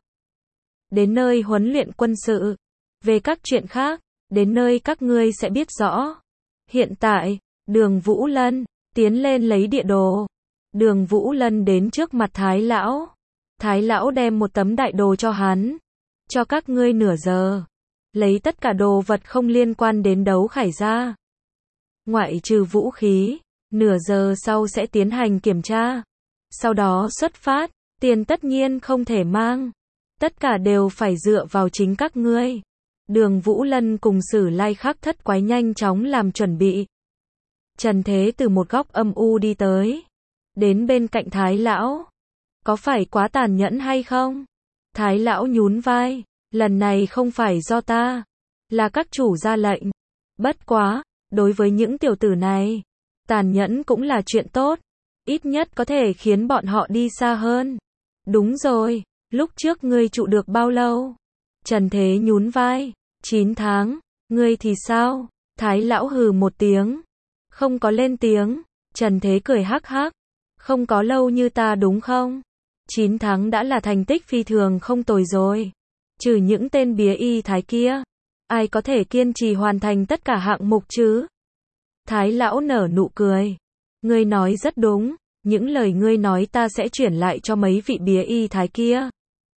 Đến nơi huấn luyện quân sự. Về các chuyện khác, đến nơi các ngươi sẽ biết rõ. Hiện tại, Đường Vũ Lân, tiến lên lấy địa đồ. Đường Vũ Lân đến trước mặt Thái lão. Thái lão đem một tấm đại đồ cho hắn. Cho các ngươi nửa giờ. Lấy tất cả đồ vật không liên quan đến đấu khải ra. Ngoại trừ vũ khí, nửa giờ sau sẽ tiến hành kiểm tra. Sau đó xuất phát, tiền tất nhiên không thể mang. Tất cả đều phải dựa vào chính các ngươi. Đường Vũ Lân cùng Sử Lai Khắc Thất Quái nhanh chóng làm chuẩn bị. Trần Thế từ một góc âm u đi tới. Đến bên cạnh Thái lão. Có phải quá tàn nhẫn hay không? Thái lão nhún vai. Lần này không phải do ta. Là các chủ ra lệnh. Bất quá, đối với những tiểu tử này, tàn nhẫn cũng là chuyện tốt. Ít nhất có thể khiến bọn họ đi xa hơn. Đúng rồi, lúc trước ngươi trụ được bao lâu? Trần Thế nhún vai. chín tháng. Ngươi thì sao? Thái lão hừ một tiếng. Không có lên tiếng. Trần Thế cười hắc hắc. Không có lâu như ta đúng không? chín tháng đã là thành tích phi thường không tồi rồi. Trừ những tên bía y thái kia. Ai có thể kiên trì hoàn thành tất cả hạng mục chứ? Thái lão nở nụ cười. Ngươi nói rất đúng. Những lời ngươi nói ta sẽ chuyển lại cho mấy vị bía y thái kia.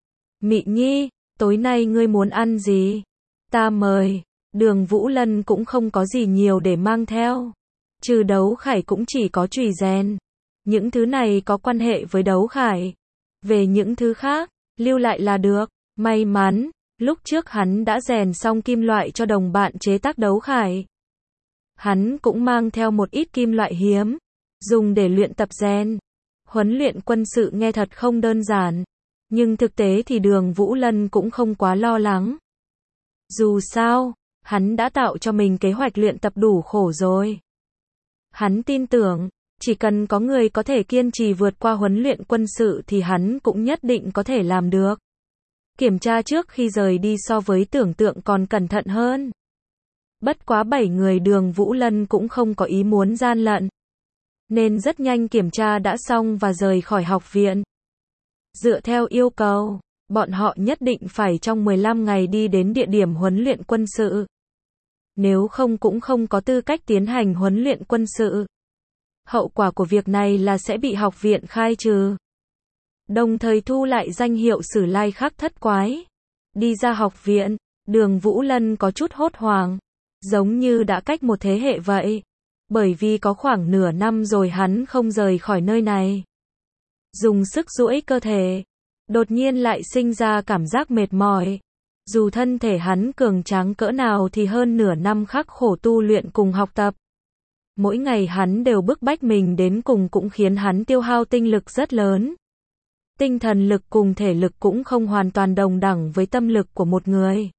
Mị Nhi, tối nay ngươi muốn ăn gì? Ta mời. Đường Vũ Lân cũng không có gì nhiều để mang theo. Trừ đấu khải cũng chỉ có chùy rèn. Những thứ này có quan hệ với đấu khải. Về những thứ khác, lưu lại là được. May mắn, lúc trước hắn đã rèn xong kim loại cho đồng bạn chế tác đấu khải. Hắn cũng mang theo một ít kim loại hiếm, dùng để luyện tập rèn. Huấn luyện quân sự nghe thật không đơn giản. Nhưng thực tế thì Đường Vũ Lân cũng không quá lo lắng. Dù sao, hắn đã tạo cho mình kế hoạch luyện tập đủ khổ rồi. Hắn tin tưởng, Chỉ cần có người có thể kiên trì vượt qua huấn luyện quân sự thì hắn cũng nhất định có thể làm được. Kiểm tra trước khi rời đi so với tưởng tượng còn cẩn thận hơn. Bất quá bảy người Đường Vũ Lân cũng không có ý muốn gian lận. Nên rất nhanh kiểm tra đã xong và rời khỏi học viện. Dựa theo yêu cầu, bọn họ nhất định phải trong mười lăm ngày đi đến địa điểm huấn luyện quân sự. Nếu không cũng không có tư cách tiến hành huấn luyện quân sự. Hậu quả của việc này là sẽ bị học viện khai trừ. Đồng thời thu lại danh hiệu Sử Lai Khắc Thất Quái. Đi ra học viện, Đường Vũ Lân có chút hốt hoảng. Giống như đã cách một thế hệ vậy. Bởi vì có khoảng nửa năm rồi hắn không rời khỏi nơi này. Dùng sức duỗi cơ thể. Đột nhiên lại sinh ra cảm giác mệt mỏi. Dù thân thể hắn cường tráng cỡ nào thì hơn nửa năm khắc khổ tu luyện cùng học tập. Mỗi ngày hắn đều bức bách mình đến cùng cũng khiến hắn tiêu hao tinh lực rất lớn. Tinh thần lực cùng thể lực cũng không hoàn toàn đồng đẳng với tâm lực của một người.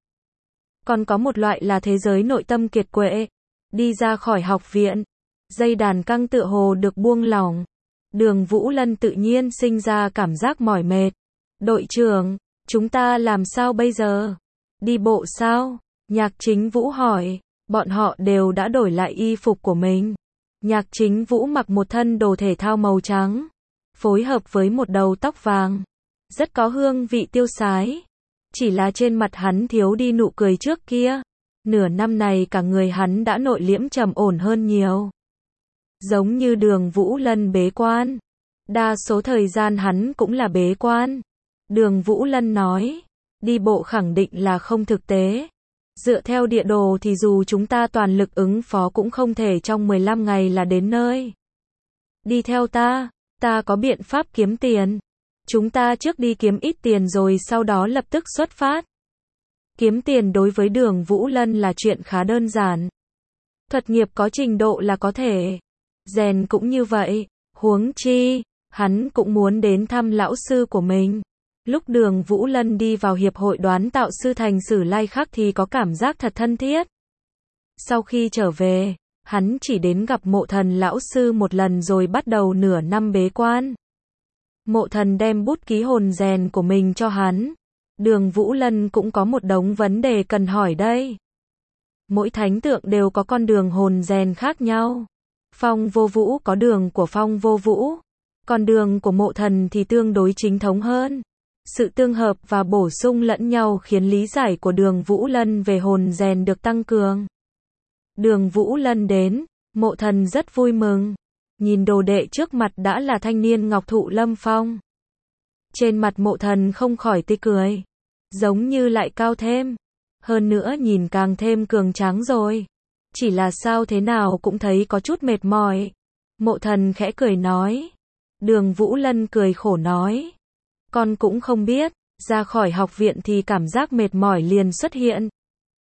Còn có một loại là thế giới nội tâm kiệt quệ. Đi ra khỏi học viện, dây đàn căng tựa hồ được buông lỏng. Đường Vũ Lân tự nhiên sinh ra cảm giác mỏi mệt. Đội trưởng, chúng ta làm sao bây giờ? Đi bộ sao? Nhạc Chính Vũ hỏi. Bọn họ đều đã đổi lại y phục của mình. Nhạc Chính Vũ mặc một thân đồ thể thao màu trắng, phối hợp với một đầu tóc vàng. Rất có hương vị tiêu sái. Chỉ là trên mặt hắn thiếu đi nụ cười trước kia. Nửa năm này cả người hắn đã nội liễm trầm ổn hơn nhiều. Giống như Đường Vũ Lân bế quan. Đa số thời gian hắn cũng là bế quan. Đường Vũ Lân nói, đi bộ khẳng định là không thực tế. Dựa theo địa đồ thì dù chúng ta toàn lực ứng phó cũng không thể trong mười lăm ngày là đến nơi. Đi theo ta, ta có biện pháp kiếm tiền. Chúng ta trước đi kiếm ít tiền rồi sau đó lập tức xuất phát. Kiếm tiền đối với Đường Vũ Lân là chuyện khá đơn giản. Thuật nghiệp có trình độ là có thể. Rèn cũng như vậy, huống chi, hắn cũng muốn đến thăm lão sư của mình. Lúc Đường Vũ Lân đi vào hiệp hội đoán tạo sư thành Sử Lai Khắc thì có cảm giác thật thân thiết. Sau khi trở về, hắn chỉ đến gặp Mộ Thần lão sư một lần rồi bắt đầu nửa năm bế quan. Mộ Thần đem bút ký hồn rèn của mình cho hắn. Đường Vũ Lân cũng có một đống vấn đề cần hỏi đây. Mỗi thánh tượng đều có con đường hồn rèn khác nhau. Phong Vô Vũ có đường của Phong Vô Vũ, còn đường của Mộ Thần thì tương đối chính thống hơn. Sự tương hợp và bổ sung lẫn nhau khiến lý giải của Đường Vũ Lân về hồn rèn được tăng cường. Đường Vũ Lân đến, Mộ Thần rất vui mừng. Nhìn đồ đệ trước mặt đã là thanh niên Ngọc Thụ Lâm Phong. Trên mặt Mộ Thần không khỏi tươi cười. Giống như lại cao thêm. Hơn nữa nhìn càng thêm cường tráng rồi. Chỉ là sao thế nào cũng thấy có chút mệt mỏi. Mộ Thần khẽ cười nói. Đường Vũ Lân cười khổ nói. Con cũng không biết, ra khỏi học viện thì cảm giác mệt mỏi liền xuất hiện.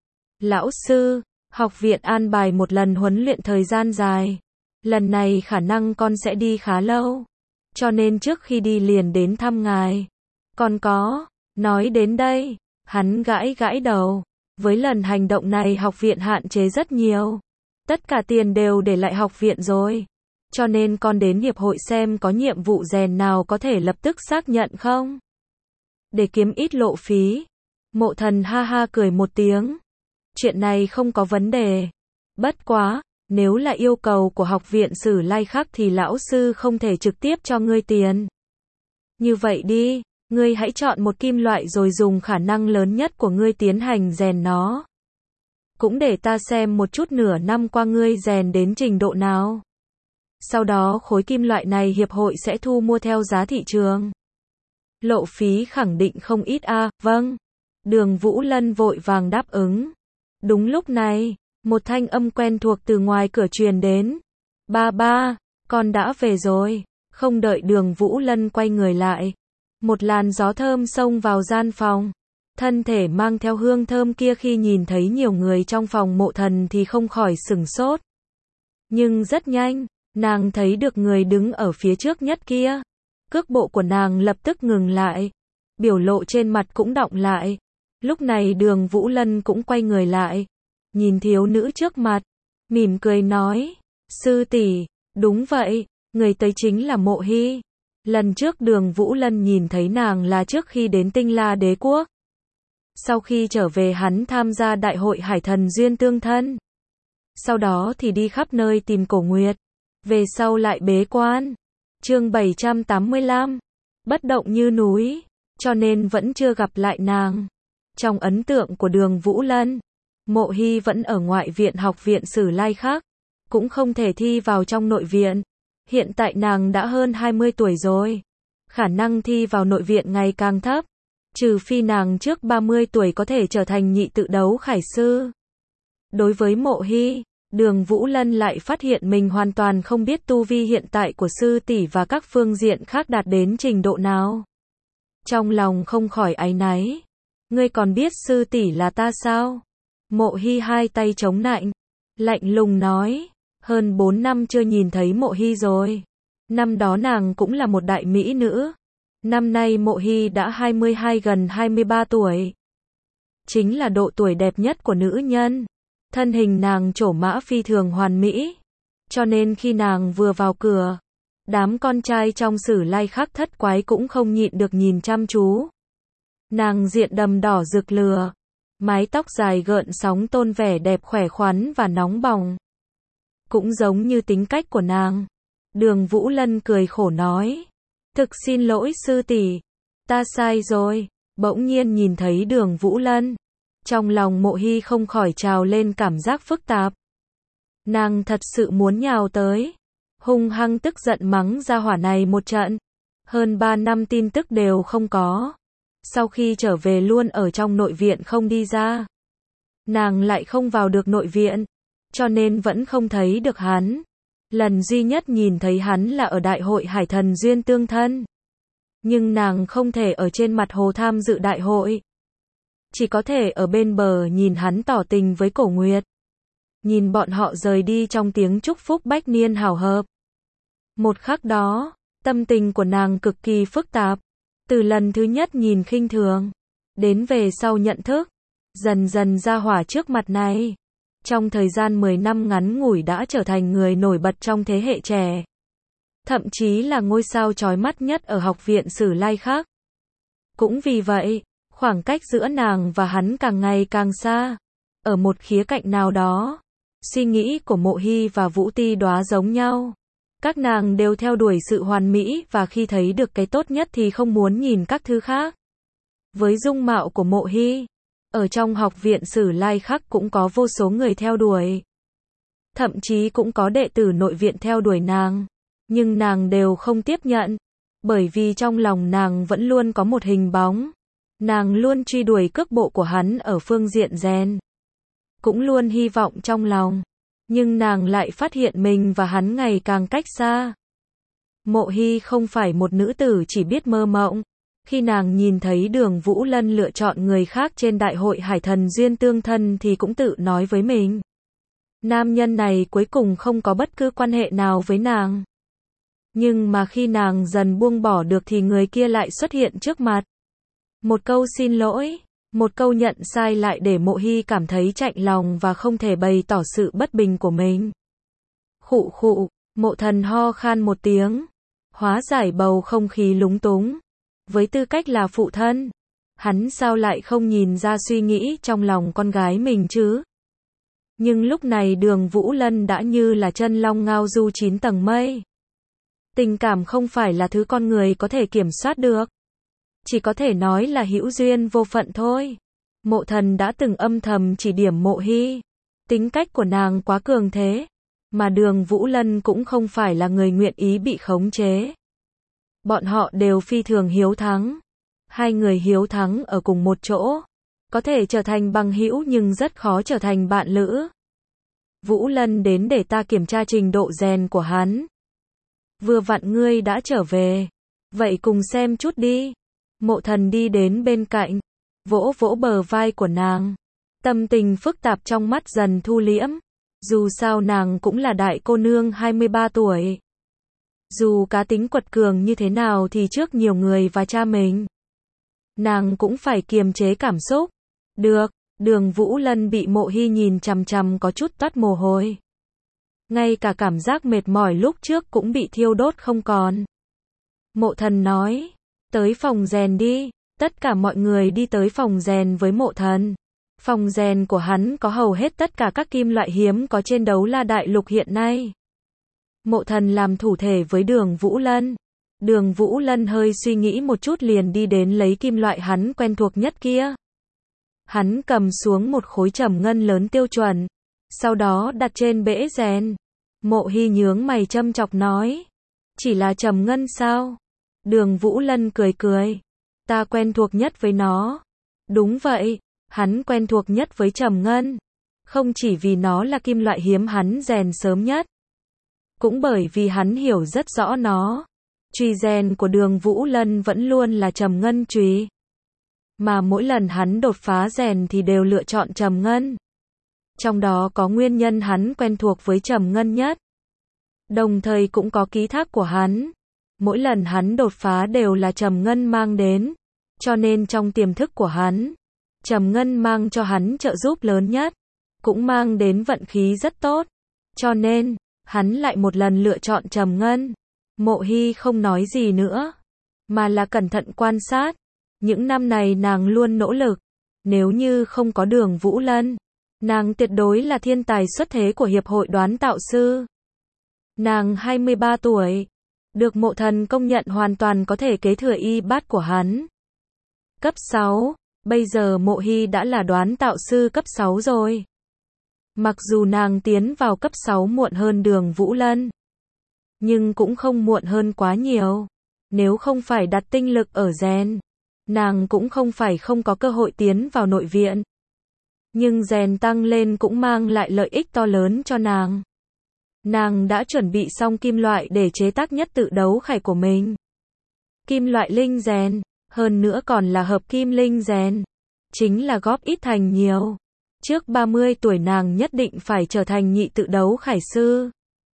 Lão sư, học viện an bài một lần huấn luyện thời gian dài. Lần này khả năng con sẽ đi khá lâu. Cho nên trước khi đi liền đến thăm ngài. Còn có, nói đến đây, hắn gãi gãi đầu. Với lần hành động này học viện hạn chế rất nhiều. Tất cả tiền đều để lại học viện rồi. Cho nên con đến hiệp hội xem có nhiệm vụ rèn nào có thể lập tức xác nhận không? Để kiếm ít lộ phí. Mộ Thần ha ha cười một tiếng. Chuyện này không có vấn đề. Bất quá, nếu là yêu cầu của học viện Sử Lai Khắc thì lão sư không thể trực tiếp cho ngươi tiền. Như vậy đi, ngươi hãy chọn một kim loại rồi dùng khả năng lớn nhất của ngươi tiến hành rèn nó. Cũng để ta xem một chút nửa năm qua ngươi rèn đến trình độ nào. Sau đó khối kim loại này hiệp hội sẽ thu mua theo giá thị trường. Lộ phí khẳng định không ít a, à, vâng. Đường Vũ Lân vội vàng đáp ứng. Đúng lúc này, một thanh âm quen thuộc từ ngoài cửa truyền đến. Ba ba, con đã về rồi. Không đợi Đường Vũ Lân quay người lại. Một làn gió thơm xông vào gian phòng. Thân thể mang theo hương thơm kia khi nhìn thấy nhiều người trong phòng Mộ Thần thì không khỏi sửng sốt. Nhưng rất nhanh, nàng thấy được người đứng ở phía trước nhất kia. Cước bộ của nàng lập tức ngừng lại. Biểu lộ trên mặt cũng đọng lại. Lúc này Đường Vũ Lân cũng quay người lại. Nhìn thiếu nữ trước mặt. Mỉm cười nói. Sư tỷ, đúng vậy. Người tới chính là Mộ Hy. Lần trước Đường Vũ Lân nhìn thấy nàng là trước khi đến Tinh La Đế Quốc. Sau khi trở về hắn tham gia đại hội Hải Thần Duyên Tương Thân. Sau đó thì đi khắp nơi tìm Cổ Nguyệt. Về sau lại bế quan. Chương bảy trăm tám mươi lăm. Bất động như núi. Cho nên vẫn chưa gặp lại nàng. Trong ấn tượng của Đường Vũ Lân, Mộ Hy vẫn ở ngoại viện học viện Sử Lai Khắc. Cũng không thể thi vào trong nội viện. Hiện tại nàng đã hơn hai mươi tuổi rồi. Khả năng thi vào nội viện ngày càng thấp. Trừ phi nàng trước ba mươi tuổi có thể trở thành nhị tự đấu khải sư. Đối với Mộ Hy, Đường Vũ Lân lại phát hiện mình hoàn toàn không biết tu vi hiện tại của sư tỷ và các phương diện khác đạt đến trình độ nào. Trong lòng không khỏi áy náy. Ngươi còn biết sư tỷ là ta sao? Mộ Hy hai tay chống nạnh, lạnh lùng nói. Hơn bốn năm chưa nhìn thấy Mộ Hy rồi. Năm đó nàng cũng là một đại mỹ nữ. Năm nay Mộ Hy đã hai mươi hai gần hai mươi ba tuổi. Chính là độ tuổi đẹp nhất của nữ nhân. Thân hình nàng trổ mã phi thường hoàn mỹ. Cho nên khi nàng vừa vào cửa, đám con trai trong Sử Lai Khắc thất quái cũng không nhịn được nhìn chăm chú. Nàng diện đầm đỏ rực lửa, mái tóc dài gợn sóng tôn vẻ đẹp khỏe khoắn và nóng bỏng. Cũng giống như tính cách của nàng. Đường Vũ Lân cười khổ nói. Thực xin lỗi sư tỷ, ta sai rồi. Bỗng nhiên nhìn thấy Đường Vũ Lân. Trong lòng Mộ Hy không khỏi trào lên cảm giác phức tạp. Nàng thật sự muốn nhào tới. Hung hăng tức giận mắng ra hỏa này một trận. Hơn ba năm tin tức đều không có. Sau khi trở về luôn ở trong nội viện không đi ra. Nàng lại không vào được nội viện. Cho nên vẫn không thấy được hắn. Lần duy nhất nhìn thấy hắn là ở đại hội Hải Thần Duyên Tương Thân. Nhưng nàng không thể ở trên mặt hồ tham dự đại hội. Chỉ có thể ở bên bờ nhìn hắn tỏ tình với Cổ Nguyệt. Nhìn bọn họ rời đi trong tiếng chúc phúc bách niên hào hợp. Một khắc đó, tâm tình của nàng cực kỳ phức tạp. Từ lần thứ nhất nhìn khinh thường, đến về sau nhận thức, dần dần ra hỏa trước mặt này. Trong thời gian mười năm ngắn ngủi đã trở thành người nổi bật trong thế hệ trẻ. Thậm chí là ngôi sao chói mắt nhất ở học viện Sử Lai Khắc. Cũng vì vậy, khoảng cách giữa nàng và hắn càng ngày càng xa. Ở một khía cạnh nào đó, suy nghĩ của Mộ Hy và Vũ Ti Đoá giống nhau. Các nàng đều theo đuổi sự hoàn mỹ và khi thấy được cái tốt nhất thì không muốn nhìn các thứ khác. Với dung mạo của Mộ Hy, ở trong học viện Sử Lai Khắc cũng có vô số người theo đuổi. Thậm chí cũng có đệ tử nội viện theo đuổi nàng. Nhưng nàng đều không tiếp nhận. Bởi vì trong lòng nàng vẫn luôn có một hình bóng. Nàng luôn truy đuổi cước bộ của hắn ở phương diện rèn. Cũng luôn hy vọng trong lòng. Nhưng nàng lại phát hiện mình và hắn ngày càng cách xa. Mộ Hy không phải một nữ tử chỉ biết mơ mộng. Khi nàng nhìn thấy Đường Vũ Lân lựa chọn người khác trên đại hội Hải Thần Duyên Tương Thân thì cũng tự nói với mình. Nam nhân này cuối cùng không có bất cứ quan hệ nào với nàng. Nhưng mà khi nàng dần buông bỏ được thì người kia lại xuất hiện trước mặt. Một câu xin lỗi, một câu nhận sai lại để Mộ Hy cảm thấy chạnh lòng và không thể bày tỏ sự bất bình của mình. Khụ khụ, Mộ Thần ho khan một tiếng, hóa giải bầu không khí lúng túng. Với tư cách là phụ thân, hắn sao lại không nhìn ra suy nghĩ trong lòng con gái mình chứ? Nhưng lúc này Đường Vũ Lân đã như là chân long ngao du chín tầng mây. Tình cảm không phải là thứ con người có thể kiểm soát được. Chỉ có thể nói là hữu duyên vô phận thôi. Mộ Thần đã từng âm thầm chỉ điểm Mộ Hy. Tính cách của nàng quá cường thế. Mà Đường Vũ Lân cũng không phải là người nguyện ý bị khống chế. Bọn họ đều phi thường hiếu thắng. Hai người hiếu thắng ở cùng một chỗ. Có thể trở thành bằng hữu nhưng rất khó trở thành bạn lữ. Vũ Lân đến để ta kiểm tra trình độ rèn của hắn. Vừa vặn ngươi đã trở về. Vậy cùng xem chút đi. Mộ Thần đi đến bên cạnh. Vỗ vỗ bờ vai của nàng. Tâm tình phức tạp trong mắt dần thu liễm. Dù sao nàng cũng là đại cô nương hai mươi ba tuổi. Dù cá tính quật cường như thế nào thì trước nhiều người và cha mình. Nàng cũng phải kiềm chế cảm xúc. Được, Đường Vũ Lân bị Mộ Hy nhìn chằm chằm có chút toát mồ hôi. ngay cả cảm giác mệt mỏi lúc trước cũng bị thiêu đốt không còn. Mộ Thần nói, tới phòng rèn đi, tất cả mọi người đi tới phòng rèn với Mộ Thần. Phòng rèn của hắn có hầu hết tất cả các kim loại hiếm có trên đấu la đại lục hiện nay. Mộ Thần làm thủ thể với Đường Vũ Lân. Đường Vũ Lân hơi suy nghĩ một chút liền đi đến lấy kim loại hắn quen thuộc nhất kia. Hắn cầm xuống một khối trầm ngân lớn tiêu chuẩn, sau đó đặt trên bể rèn. Mộ Hy nhướng mày châm chọc nói, chỉ là trầm ngân sao? Đường Vũ Lân cười cười, ta quen thuộc nhất với nó. Đúng vậy, hắn quen thuộc nhất với trầm ngân. Không chỉ vì nó là kim loại hiếm hắn rèn sớm nhất, cũng bởi vì hắn hiểu rất rõ nó. Chùy rèn của Đường Vũ Lân vẫn luôn là trầm ngân chùy. Mà mỗi lần hắn đột phá rèn thì đều lựa chọn trầm ngân. Trong đó có nguyên nhân hắn quen thuộc với trầm ngân nhất. Đồng thời cũng có ký thác của hắn. Mỗi lần hắn đột phá đều là trầm ngân mang đến. Cho nên trong tiềm thức của hắn, trầm ngân mang cho hắn trợ giúp lớn nhất. Cũng mang đến vận khí rất tốt. Cho nên, hắn lại một lần lựa chọn trầm ngân. Mộ Hy không nói gì nữa, mà là cẩn thận quan sát. Những năm này nàng luôn nỗ lực. Nếu như không có Đường Vũ Lân, nàng tuyệt đối là thiên tài xuất thế của Hiệp hội đoán tạo sư. Nàng hai mươi ba tuổi, được Mộ Thần công nhận hoàn toàn có thể kế thừa y bát của hắn. Cấp sáu, bây giờ Mộ Hy đã là đoán tạo sư cấp sáu rồi. Mặc dù nàng tiến vào cấp sáu muộn hơn Đường Vũ Lân, nhưng cũng không muộn hơn quá nhiều. Nếu không phải đặt tinh lực ở rèn, nàng cũng không phải không có cơ hội tiến vào nội viện. Nhưng rèn tăng lên cũng mang lại lợi ích to lớn cho nàng. Nàng đã chuẩn bị xong kim loại để chế tác nhất tự đấu khải của mình. Kim loại linh rèn, hơn nữa còn là hợp kim linh rèn. Chính là góp ít thành nhiều. Trước ba mươi tuổi nàng nhất định phải trở thành nhị tự đấu khải sư.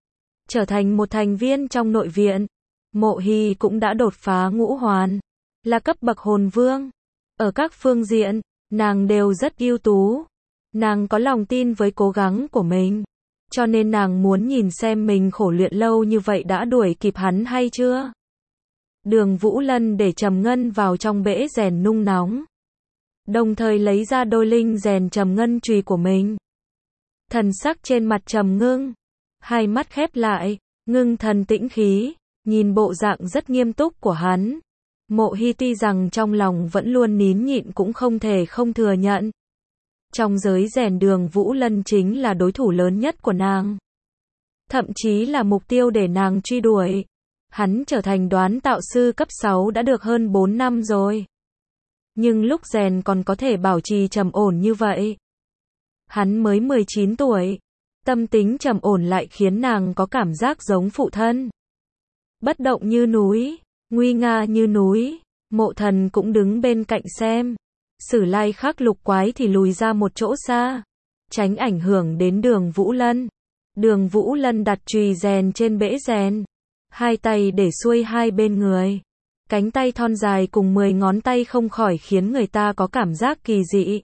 Trở thành một thành viên trong nội viện. Mộ Hy cũng đã đột phá ngũ hoàn, là cấp bậc hồn vương. Ở các phương diện, nàng đều rất ưu tú. Nàng có lòng tin với cố gắng của mình. Cho nên nàng muốn nhìn xem mình khổ luyện lâu như vậy đã đuổi kịp hắn hay chưa. Đường Vũ Lân để trầm ngân vào trong bể rèn nung nóng. Đồng thời lấy ra đôi linh rèn trầm ngân chùy của mình. Thần sắc trên mặt trầm ngưng. Hai mắt khép lại, ngưng thần tĩnh khí. Nhìn bộ dạng rất nghiêm túc của hắn. Mộ Hy tuy rằng trong lòng vẫn luôn nín nhịn cũng không thể không thừa nhận. Trong giới rèn Đường Vũ Lân chính là đối thủ lớn nhất của nàng. Thậm chí là mục tiêu để nàng truy đuổi. Hắn trở thành đoán tạo sư cấp sáu đã được hơn bốn năm rồi. Nhưng lúc rèn còn có thể bảo trì trầm ổn như vậy. Hắn mới mười chín tuổi. Tâm tính trầm ổn lại khiến nàng có cảm giác giống phụ thân. Bất động như núi, nguy nga như núi. Mộ Thần cũng đứng bên cạnh xem. Sử Lai Khắc Lục Quái thì lùi ra một chỗ xa, tránh ảnh hưởng đến Đường Vũ Lân. Đường Vũ Lân đặt chùy rèn trên bể rèn, hai tay để xuôi hai bên người. Cánh tay thon dài cùng mười ngón tay không khỏi khiến người ta có cảm giác kỳ dị.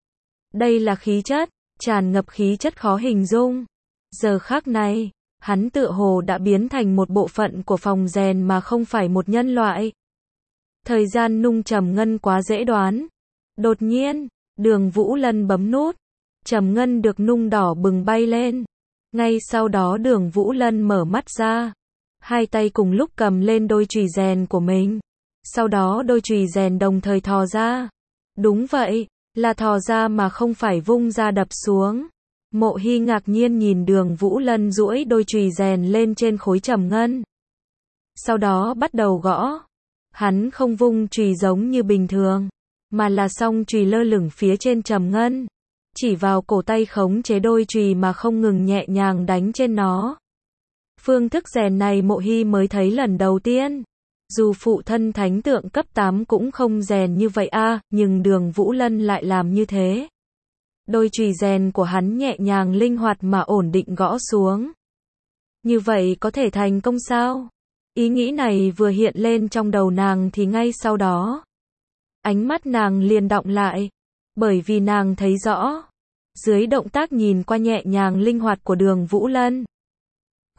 Đây là khí chất, tràn ngập khí chất khó hình dung. Giờ khắc này, hắn tựa hồ đã biến thành một bộ phận của phòng rèn mà không phải một nhân loại. Thời gian nung trầm ngân quá dễ đoán. Đột nhiên, Đường Vũ Lân bấm nút, trầm ngân được nung đỏ bừng bay lên. Ngay sau đó Đường Vũ Lân mở mắt ra, hai tay cùng lúc cầm lên đôi chùy rèn của mình. Sau đó đôi chùy rèn đồng thời thò ra. Đúng vậy, là thò ra mà không phải vung ra đập xuống. Mộ Hy ngạc nhiên nhìn Đường Vũ Lân duỗi đôi chùy rèn lên trên khối trầm ngân. Sau đó bắt đầu gõ. Hắn không vung chùy giống như bình thường, mà là song chùy lơ lửng phía trên trầm ngân. Chỉ vào cổ tay khống chế đôi chùy mà không ngừng nhẹ nhàng đánh trên nó. Phương thức rèn này Mộ Hy mới thấy lần đầu tiên. Dù phụ thân thánh tượng cấp tám cũng không rèn như vậy a, à, nhưng Đường Vũ Lân lại làm như thế. Đôi chùy rèn của hắn nhẹ nhàng linh hoạt mà ổn định gõ xuống. Như vậy có thể thành công sao? Ý nghĩ này vừa hiện lên trong đầu nàng thì ngay sau đó, ánh mắt nàng liền đọng lại, bởi vì nàng thấy rõ, dưới động tác nhìn qua nhẹ nhàng linh hoạt của Đường Vũ Lân,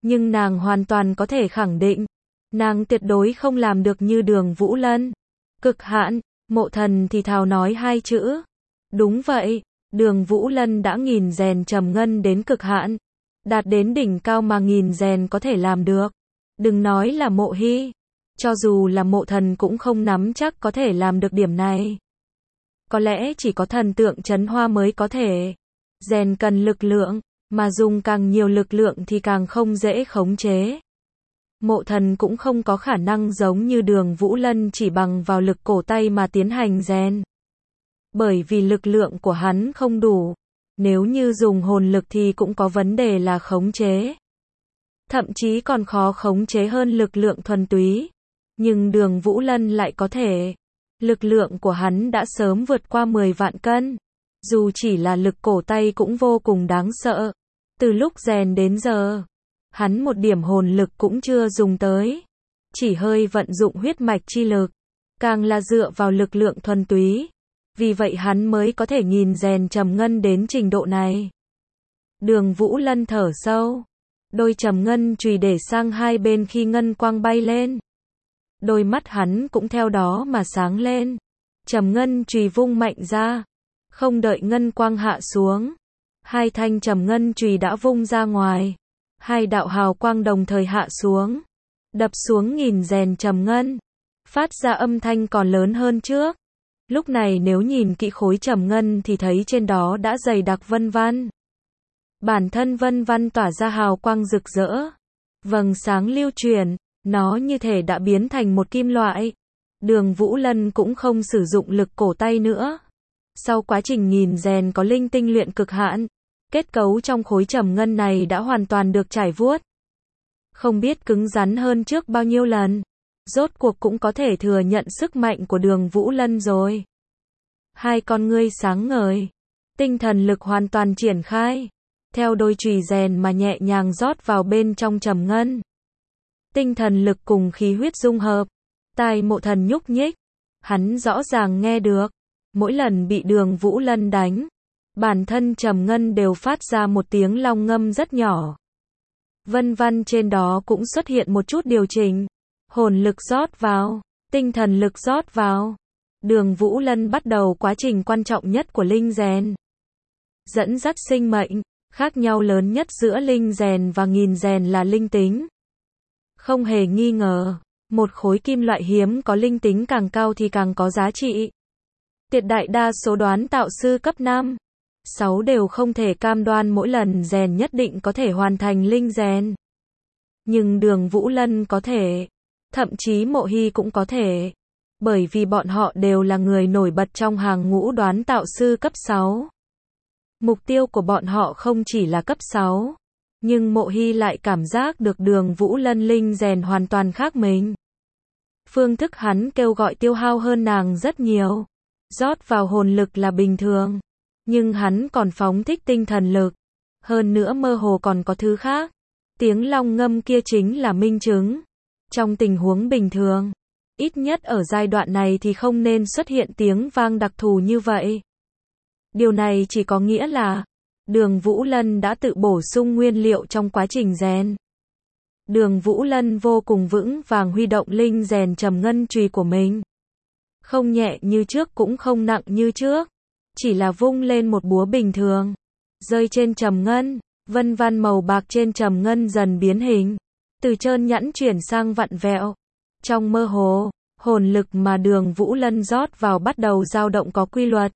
Nhưng nàng hoàn toàn có thể khẳng định, nàng tuyệt đối không làm được như Đường Vũ Lân. Cực hạn, Mộ Thần thì thào nói hai chữ. Đúng vậy, Đường Vũ Lân đã nghìn rèn trầm ngân đến cực hạn, đạt đến đỉnh cao mà nghìn rèn có thể làm được. Đừng nói là Mộ Hy, cho dù là Mộ Thần cũng không nắm chắc có thể làm được điểm này. Có lẽ chỉ có thần tượng Trấn Hoa mới có thể. Rèn cần lực lượng, mà dùng càng nhiều lực lượng thì càng không dễ khống chế. Mộ Thần cũng không có khả năng giống như Đường Vũ Lân chỉ bằng vào lực cổ tay mà tiến hành rèn. Bởi vì lực lượng của hắn không đủ. Nếu như dùng hồn lực thì cũng có vấn đề là khống chế. Thậm chí còn khó khống chế hơn lực lượng thuần túy. Nhưng Đường Vũ Lân lại có thể. Lực lượng của hắn đã sớm vượt qua mười vạn cân. Dù chỉ là lực cổ tay cũng vô cùng đáng sợ. Từ lúc rèn đến giờ, hắn một điểm hồn lực cũng chưa dùng tới. Chỉ hơi vận dụng huyết mạch chi lực. Càng là dựa vào lực lượng thuần túy. Vì vậy hắn mới có thể nghìn rèn trầm ngân đến trình độ này. Đường Vũ Lân thở sâu. Đôi trầm ngân chùy để sang hai bên khi ngân quang bay lên. Đôi mắt hắn cũng theo đó mà sáng lên. Trầm ngân chùy vung mạnh ra. Không đợi ngân quang hạ xuống. Hai thanh trầm ngân chùy đã vung ra ngoài. Hai đạo hào quang đồng thời hạ xuống. Đập xuống nghìn rèn trầm ngân. Phát ra âm thanh còn lớn hơn trước. Lúc này nếu nhìn kỹ khối trầm ngân thì thấy trên đó đã dày đặc vân văn. Bản thân vân văn tỏa ra hào quang rực rỡ. Vầng sáng lưu chuyển, nó như thể đã biến thành một kim loại. Đường Vũ Lân cũng không sử dụng lực cổ tay nữa. Sau quá trình nghìn rèn có linh tinh luyện cực hạn, kết cấu trong khối trầm ngân này đã hoàn toàn được trải vuốt. Không biết cứng rắn hơn trước bao nhiêu lần. Rốt cuộc cũng có thể thừa nhận sức mạnh của Đường Vũ Lân rồi. Hai con ngươi sáng ngời. Tinh thần lực hoàn toàn triển khai. Theo đôi chùy rèn mà nhẹ nhàng rót vào bên trong trầm ngân. Tinh thần lực cùng khí huyết dung hợp. Tai Mộ Thần nhúc nhích. Hắn rõ ràng nghe được. Mỗi lần bị Đường Vũ Lân đánh, bản thân trầm ngân đều phát ra một tiếng long ngâm rất nhỏ. Vân văn trên đó cũng xuất hiện một chút điều chỉnh. Hồn lực rót vào, tinh thần lực rót vào. Đường Vũ Lân bắt đầu quá trình quan trọng nhất của linh rèn. Dẫn dắt sinh mệnh, khác nhau lớn nhất giữa linh rèn và nghìn rèn là linh tính. Không hề nghi ngờ, một khối kim loại hiếm có linh tính càng cao thì càng có giá trị. Tuyệt đại đa số đoán tạo sư cấp năm, sáu đều không thể cam đoan mỗi lần rèn nhất định có thể hoàn thành linh rèn. Nhưng Đường Vũ Lân có thể, thậm chí Mộ Hy cũng có thể, bởi vì bọn họ đều là người nổi bật trong hàng ngũ đoán tạo sư cấp sáu. Mục tiêu của bọn họ không chỉ là cấp sáu, nhưng Mộ Hy lại cảm giác được Đường Vũ Lân linh rèn hoàn toàn khác mình. Phương thức hắn kêu gọi tiêu hao hơn nàng rất nhiều. Rót vào hồn lực là bình thường, nhưng hắn còn phóng thích tinh thần lực. Hơn nữa mơ hồ còn có thứ khác. Tiếng long ngâm kia chính là minh chứng. Trong tình huống bình thường, ít nhất ở giai đoạn này thì không nên xuất hiện tiếng vang đặc thù như vậy. Điều này chỉ có nghĩa là Đường Vũ Lân đã tự bổ sung nguyên liệu trong quá trình rèn. Đường Vũ Lân vô cùng vững vàng huy động linh rèn trầm ngân chùy của mình. Không nhẹ như trước cũng không nặng như trước. Chỉ là vung lên một búa bình thường. Rơi trên trầm ngân, vân văn màu bạc trên trầm ngân dần biến hình. Từ trơn nhẵn chuyển sang vặn vẹo. Trong mơ hồ, hồn lực mà Đường Vũ Lân rót vào bắt đầu dao động có quy luật.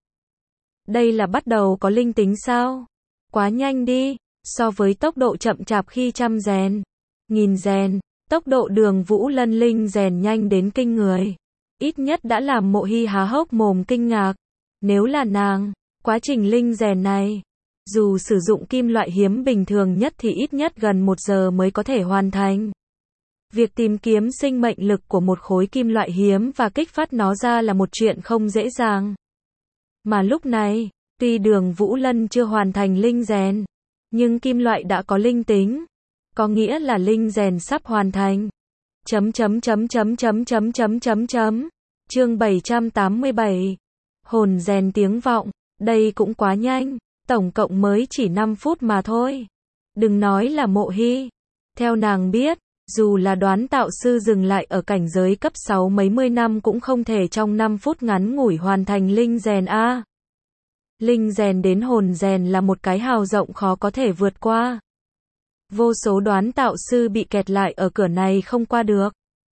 Đây là bắt đầu có linh tính sao? Quá nhanh đi, so với tốc độ chậm chạp khi trăm rèn, nghìn rèn, tốc độ Đường Vũ Lân linh rèn nhanh đến kinh người. Ít nhất đã làm Mộ Hy há hốc mồm kinh ngạc. Nếu là nàng, quá trình linh rèn này, dù sử dụng kim loại hiếm bình thường nhất thì ít nhất gần một giờ mới có thể hoàn thành. Việc tìm kiếm sinh mệnh lực của một khối kim loại hiếm và kích phát nó ra là một chuyện không dễ dàng. Mà lúc này, tuy Đường Vũ Lân chưa hoàn thành linh rèn, nhưng kim loại đã có linh tính, có nghĩa là linh rèn sắp hoàn thành. Chấm chấm chấm chấm chấm chấm chấm chấm chấm. Chương bảy trăm tám mươi bảy. Hồn rèn tiếng vọng, đây cũng quá nhanh, tổng cộng mới chỉ năm phút mà thôi. Đừng nói là Mộ Hy, Theo nàng biết, dù là đoán tạo sư dừng lại ở cảnh giới cấp sáu mấy mươi năm cũng không thể trong năm phút ngắn ngủi hoàn thành linh rèn a. Linh rèn đến hồn rèn là một cái hào rộng khó có thể vượt qua. Vô số đoán tạo sư bị kẹt lại ở cửa này không qua được.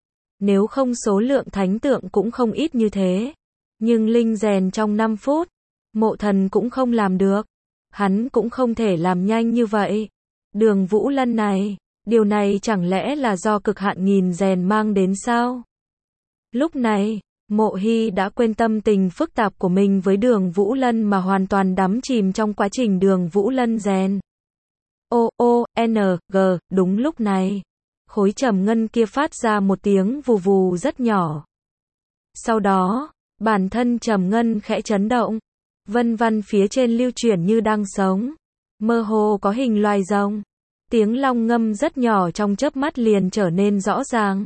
Nếu không số lượng thánh tượng cũng không ít như thế. Nhưng linh rèn trong năm phút, Mộ Thần cũng không làm được. Hắn cũng không thể làm nhanh như vậy. Đường Vũ Lân này, điều này chẳng lẽ là do cực hạn nghìn rèn mang đến sao? Lúc này, Mộ Hy đã quên tâm tình phức tạp của mình với Đường Vũ Lân mà hoàn toàn đắm chìm trong quá trình Đường Vũ Lân rèn. O, O, N, G, đúng lúc này, khối trầm ngân kia phát ra một tiếng vù vù rất nhỏ. Sau đó, bản thân trầm ngân khẽ chấn động, vân vân phía trên lưu chuyển như đang sống, mơ hồ có hình loài rồng. Tiếng long ngâm rất nhỏ trong chớp mắt liền trở nên rõ ràng.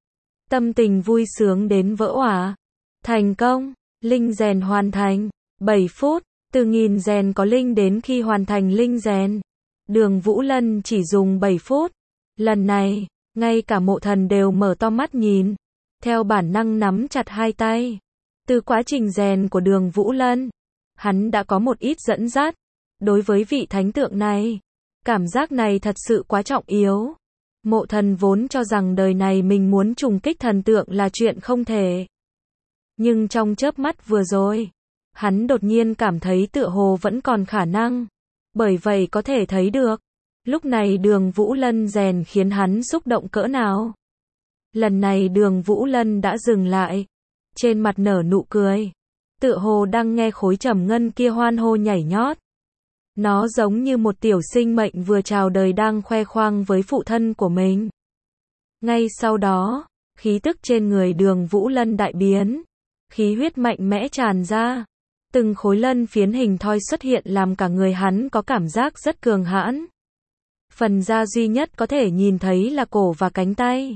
Tâm tình vui sướng đến vỡ òa. Thành công, linh rèn hoàn thành, bảy phút, từ nghìn rèn có linh đến khi hoàn thành linh rèn. Đường Vũ Lân chỉ dùng bảy phút. Lần này, ngay cả Mộ Thần đều mở to mắt nhìn, theo bản năng nắm chặt hai tay. Từ quá trình rèn của Đường Vũ Lân, hắn đã có một ít dẫn dắt. Đối với vị thánh tượng này, cảm giác này thật sự quá trọng yếu. Mộ Thần vốn cho rằng đời này mình muốn trùng kích thần tượng là chuyện không thể. Nhưng trong chớp mắt vừa rồi, hắn đột nhiên cảm thấy tựa hồ vẫn còn khả năng. Bởi vậy có thể thấy được, lúc này Đường Vũ Lân rèn khiến hắn xúc động cỡ nào. Lần này Đường Vũ Lân đã dừng lại, trên mặt nở nụ cười, tựa hồ đang nghe khối trầm ngân kia hoan hô nhảy nhót. Nó giống như một tiểu sinh mệnh vừa chào đời đang khoe khoang với phụ thân của mình. Ngay sau đó, khí tức trên người Đường Vũ Lân đại biến, khí huyết mạnh mẽ tràn ra. Từng khối lân phiến hình thoi xuất hiện làm cả người hắn có cảm giác rất cường hãn. Phần da duy nhất có thể nhìn thấy là cổ và cánh tay.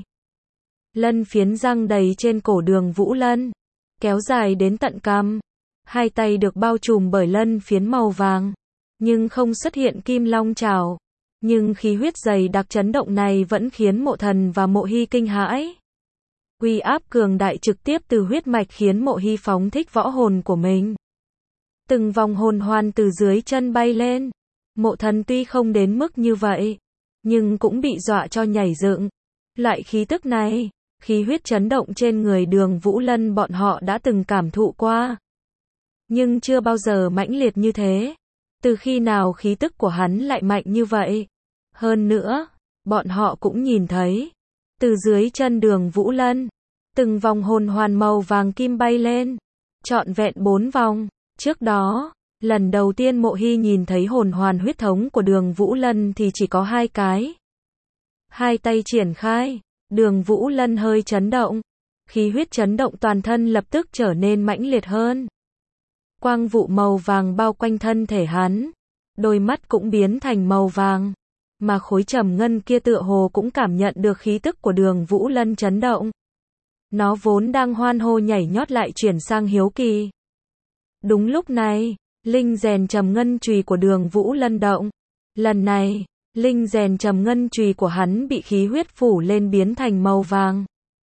Lân phiến răng đầy trên cổ Đường Vũ Lân, kéo dài đến tận cằm. Hai tay được bao trùm bởi lân phiến màu vàng, nhưng không xuất hiện kim long trảo. Nhưng khí huyết dày đặc chấn động này vẫn khiến Mộ Thần và Mộ Hy kinh hãi. Uy áp cường đại trực tiếp từ huyết mạch khiến Mộ Hy phóng thích võ hồn của mình. Từng vòng hồn hoàn từ dưới chân bay lên. Mộ Thần tuy không đến mức như vậy, nhưng cũng bị dọa cho nhảy dựng. Loại khí tức này, khí huyết chấn động trên người Đường Vũ Lân bọn họ đã từng cảm thụ qua. Nhưng chưa bao giờ mãnh liệt như thế. Từ khi nào khí tức của hắn lại mạnh như vậy? Hơn nữa, bọn họ cũng nhìn thấy, từ dưới chân Đường Vũ Lân, từng vòng hồn hoàn màu vàng kim bay lên, trọn vẹn bốn vòng. Trước đó, lần đầu tiên Mộ Hy nhìn thấy hồn hoàn huyết thống của Đường Vũ Lân thì chỉ có hai cái. Hai tay triển khai, Đường Vũ Lân hơi chấn động, khí huyết chấn động toàn thân lập tức trở nên mãnh liệt hơn. Quang vụ màu vàng bao quanh thân thể hắn, đôi mắt cũng biến thành màu vàng, mà khối trầm ngân kia tựa hồ cũng cảm nhận được khí tức của Đường Vũ Lân chấn động. Nó vốn đang hoan hô nhảy nhót lại chuyển sang hiếu kỳ. Đúng lúc này, linh rèn trầm ngân chùy của Đường Vũ Lân động. Lần này, linh rèn trầm ngân chùy của hắn bị khí huyết phủ lên biến thành màu vàng.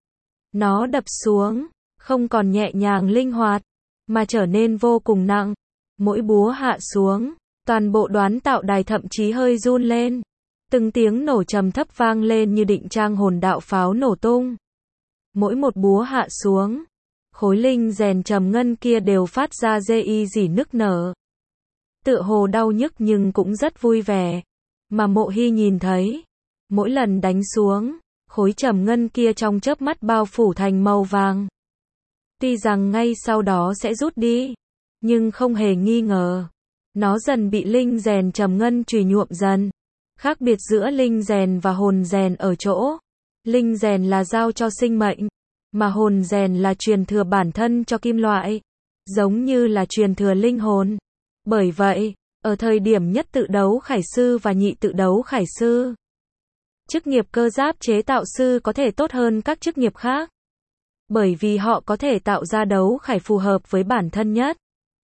Nó đập xuống, không còn nhẹ nhàng linh hoạt, mà trở nên vô cùng nặng. Mỗi búa hạ xuống, toàn bộ đoán tạo đài thậm chí hơi run lên. Từng tiếng nổ trầm thấp vang lên như định trang hồn đạo pháo nổ tung. Mỗi một búa hạ xuống, khối linh rèn trầm ngân kia đều phát ra rê y rỉ nức nở. Tựa hồ đau nhức nhưng cũng rất vui vẻ. Mà Mộ Hy nhìn thấy, mỗi lần đánh xuống, khối trầm ngân kia trong chớp mắt bao phủ thành màu vàng. Tuy rằng ngay sau đó sẽ rút đi, nhưng không hề nghi ngờ, nó dần bị linh rèn trầm ngân chùy nhuộm dần. Khác biệt giữa linh rèn và hồn rèn ở chỗ, linh rèn là giao cho sinh mệnh, mà hồn rèn là truyền thừa bản thân cho kim loại, giống như là truyền thừa linh hồn. Bởi vậy, ở thời điểm nhất tự đấu khải sư và nhị tự đấu khải sư, chức nghiệp cơ giáp chế tạo sư có thể tốt hơn các chức nghiệp khác. Bởi vì họ có thể tạo ra đấu khải phù hợp với bản thân nhất.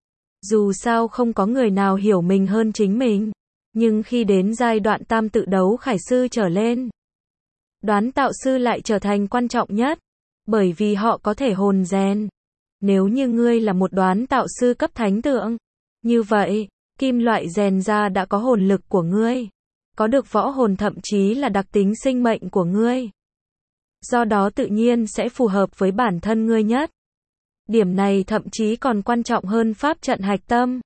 Dù sao không có người nào hiểu mình hơn chính mình. Nhưng khi đến giai đoạn tam tự đấu khải sư trở lên, đoán tạo sư lại trở thành quan trọng nhất, bởi vì họ có thể hồn rèn. Nếu như ngươi là một đoán tạo sư cấp thánh tượng, như vậy, kim loại rèn ra đã có hồn lực của ngươi, có được võ hồn thậm chí là đặc tính sinh mệnh của ngươi. Do đó tự nhiên sẽ phù hợp với bản thân ngươi nhất. Điểm này thậm chí còn quan trọng hơn pháp trận hạch tâm.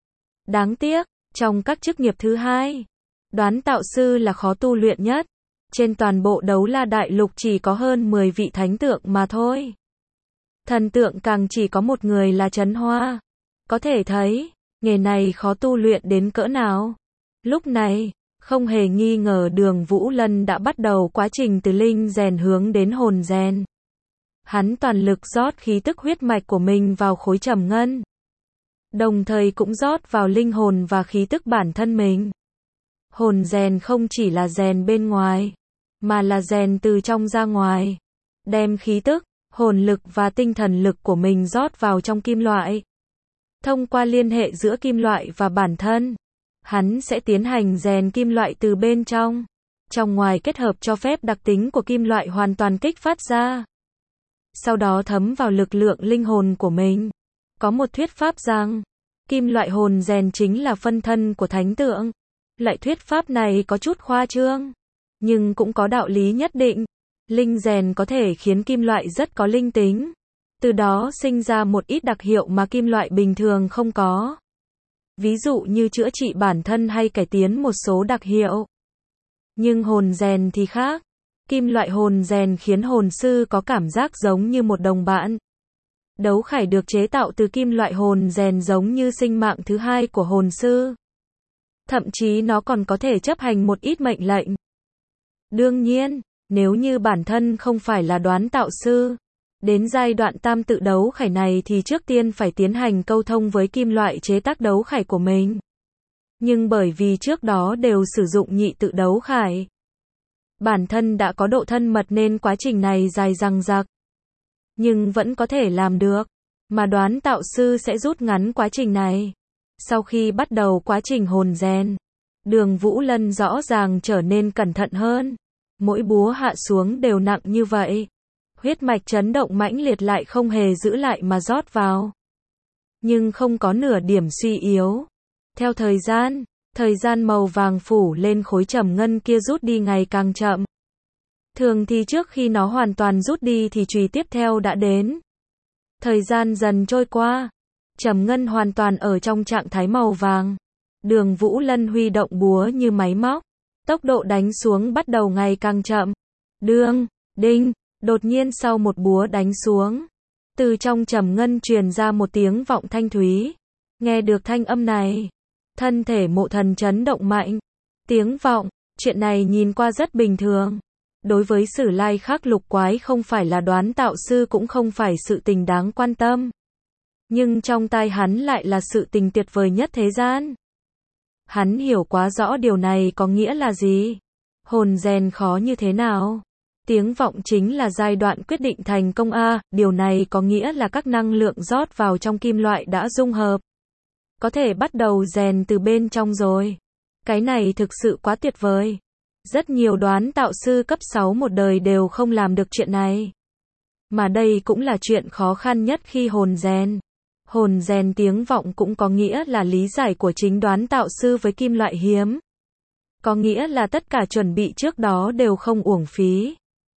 Đáng tiếc, trong các chức nghiệp thứ hai, đoán tạo sư là khó tu luyện nhất. Trên toàn bộ Đấu La Đại Lục chỉ có hơn mười vị thánh tượng mà thôi. Thần tượng càng chỉ có một người là Trấn Hoa. Có thể thấy, nghề này khó tu luyện đến cỡ nào. Lúc này, không hề nghi ngờ Đường Vũ Lân đã bắt đầu quá trình từ linh rèn hướng đến hồn rèn. Hắn toàn lực rót khí tức huyết mạch của mình vào khối trầm ngân. Đồng thời cũng rót vào linh hồn và khí tức bản thân mình. Hồn rèn không chỉ là rèn bên ngoài, mà là rèn từ trong ra ngoài. Đem khí tức, hồn lực và tinh thần lực của mình rót vào trong kim loại. Thông qua liên hệ giữa kim loại và bản thân, hắn sẽ tiến hành rèn kim loại từ bên trong. Trong ngoài kết hợp cho phép đặc tính của kim loại hoàn toàn kích phát ra. Sau đó thấm vào lực lượng linh hồn của mình. Có một thuyết pháp rằng, kim loại hồn rèn chính là phân thân của thánh tượng. Loại thuyết pháp này có chút khoa trương, nhưng cũng có đạo lý nhất định. Linh rèn có thể khiến kim loại rất có linh tính, từ đó sinh ra một ít đặc hiệu mà kim loại bình thường không có. Ví dụ như chữa trị bản thân hay cải tiến một số đặc hiệu. Nhưng hồn rèn thì khác. Kim loại hồn rèn khiến hồn sư có cảm giác giống như một đồng bạn. Đấu khải được chế tạo từ kim loại hồn rèn giống như sinh mạng thứ hai của hồn sư. Thậm chí nó còn có thể chấp hành một ít mệnh lệnh. Đương nhiên, nếu như bản thân không phải là đoán tạo sư, đến giai đoạn tam tự đấu khải này thì trước tiên phải tiến hành câu thông với kim loại chế tác đấu khải của mình. Nhưng bởi vì trước đó đều sử dụng nhị tự đấu khải, bản thân đã có độ thân mật nên quá trình này dài dằng dặc. Nhưng vẫn có thể làm được, mà đoán tạo sư sẽ rút ngắn quá trình này. Sau khi bắt đầu quá trình hồn rèn, Đường Vũ Lân rõ ràng trở nên cẩn thận hơn. Mỗi búa hạ xuống đều nặng như vậy. Huyết mạch chấn động mãnh liệt lại không hề giữ lại mà rót vào. Nhưng không có nửa điểm suy yếu. Theo thời gian, thời gian màu vàng phủ lên khối trầm ngân kia rút đi ngày càng chậm. Thường thì trước khi nó hoàn toàn rút đi thì chùy tiếp theo đã đến. Thời gian dần trôi qua, trầm ngân hoàn toàn ở trong trạng thái màu vàng. Đường Vũ Lân huy động búa như máy móc. Tốc độ đánh xuống bắt đầu ngày càng chậm. Đương, đinh, đột nhiên sau một búa đánh xuống, từ trong trầm ngân truyền ra một tiếng vọng thanh thúy. Nghe được thanh âm này, thân thể Mộ Thần chấn động mạnh. Tiếng vọng, chuyện này nhìn qua rất bình thường. Đối với Sử Lai Khắc lục quái không phải là đoán tạo sư cũng không phải sự tình đáng quan tâm. Nhưng trong tai hắn lại là sự tình tuyệt vời nhất thế gian. Hắn hiểu quá rõ điều này có nghĩa là gì. Hồn rèn khó như thế nào. Tiếng vọng chính là giai đoạn quyết định thành công a, điều này có nghĩa là các năng lượng rót vào trong kim loại đã dung hợp. Có thể bắt đầu rèn từ bên trong rồi. Cái này thực sự quá tuyệt vời. Rất nhiều đoán tạo sư cấp sáu một đời đều không làm được chuyện này. Mà đây cũng là chuyện khó khăn nhất khi hồn rèn. Hồn rèn tiếng vọng cũng có nghĩa là lý giải của chính đoán tạo sư với kim loại hiếm. Có nghĩa là tất cả chuẩn bị trước đó đều không uổng phí.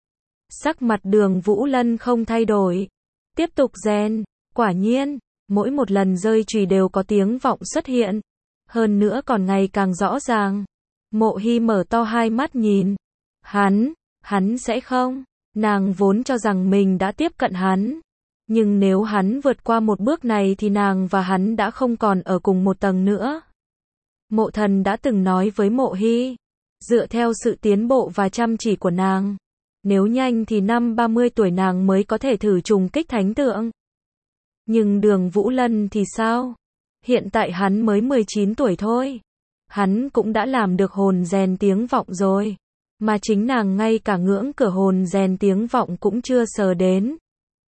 Sắc mặt Đường Vũ Lân không thay đổi. Tiếp tục rèn. Quả nhiên, mỗi một lần rơi chùy đều có tiếng vọng xuất hiện. Hơn nữa còn ngày càng rõ ràng. Mộ Hy mở to hai mắt nhìn. Hắn, hắn sẽ không. Nàng vốn cho rằng mình đã tiếp cận hắn. Nhưng nếu hắn vượt qua một bước này thì nàng và hắn đã không còn ở cùng một tầng nữa. Mộ Thần đã từng nói với Mộ Hy, dựa theo sự tiến bộ và chăm chỉ của nàng, nếu nhanh thì năm ba mươi tuổi nàng mới có thể thử trùng kích thánh tượng. Nhưng Đường Vũ Lân thì sao? Hiện tại hắn mới mười chín tuổi thôi. Hắn cũng đã làm được hồn rèn tiếng vọng rồi. Mà chính nàng ngay cả ngưỡng cửa hồn rèn tiếng vọng cũng chưa sờ đến.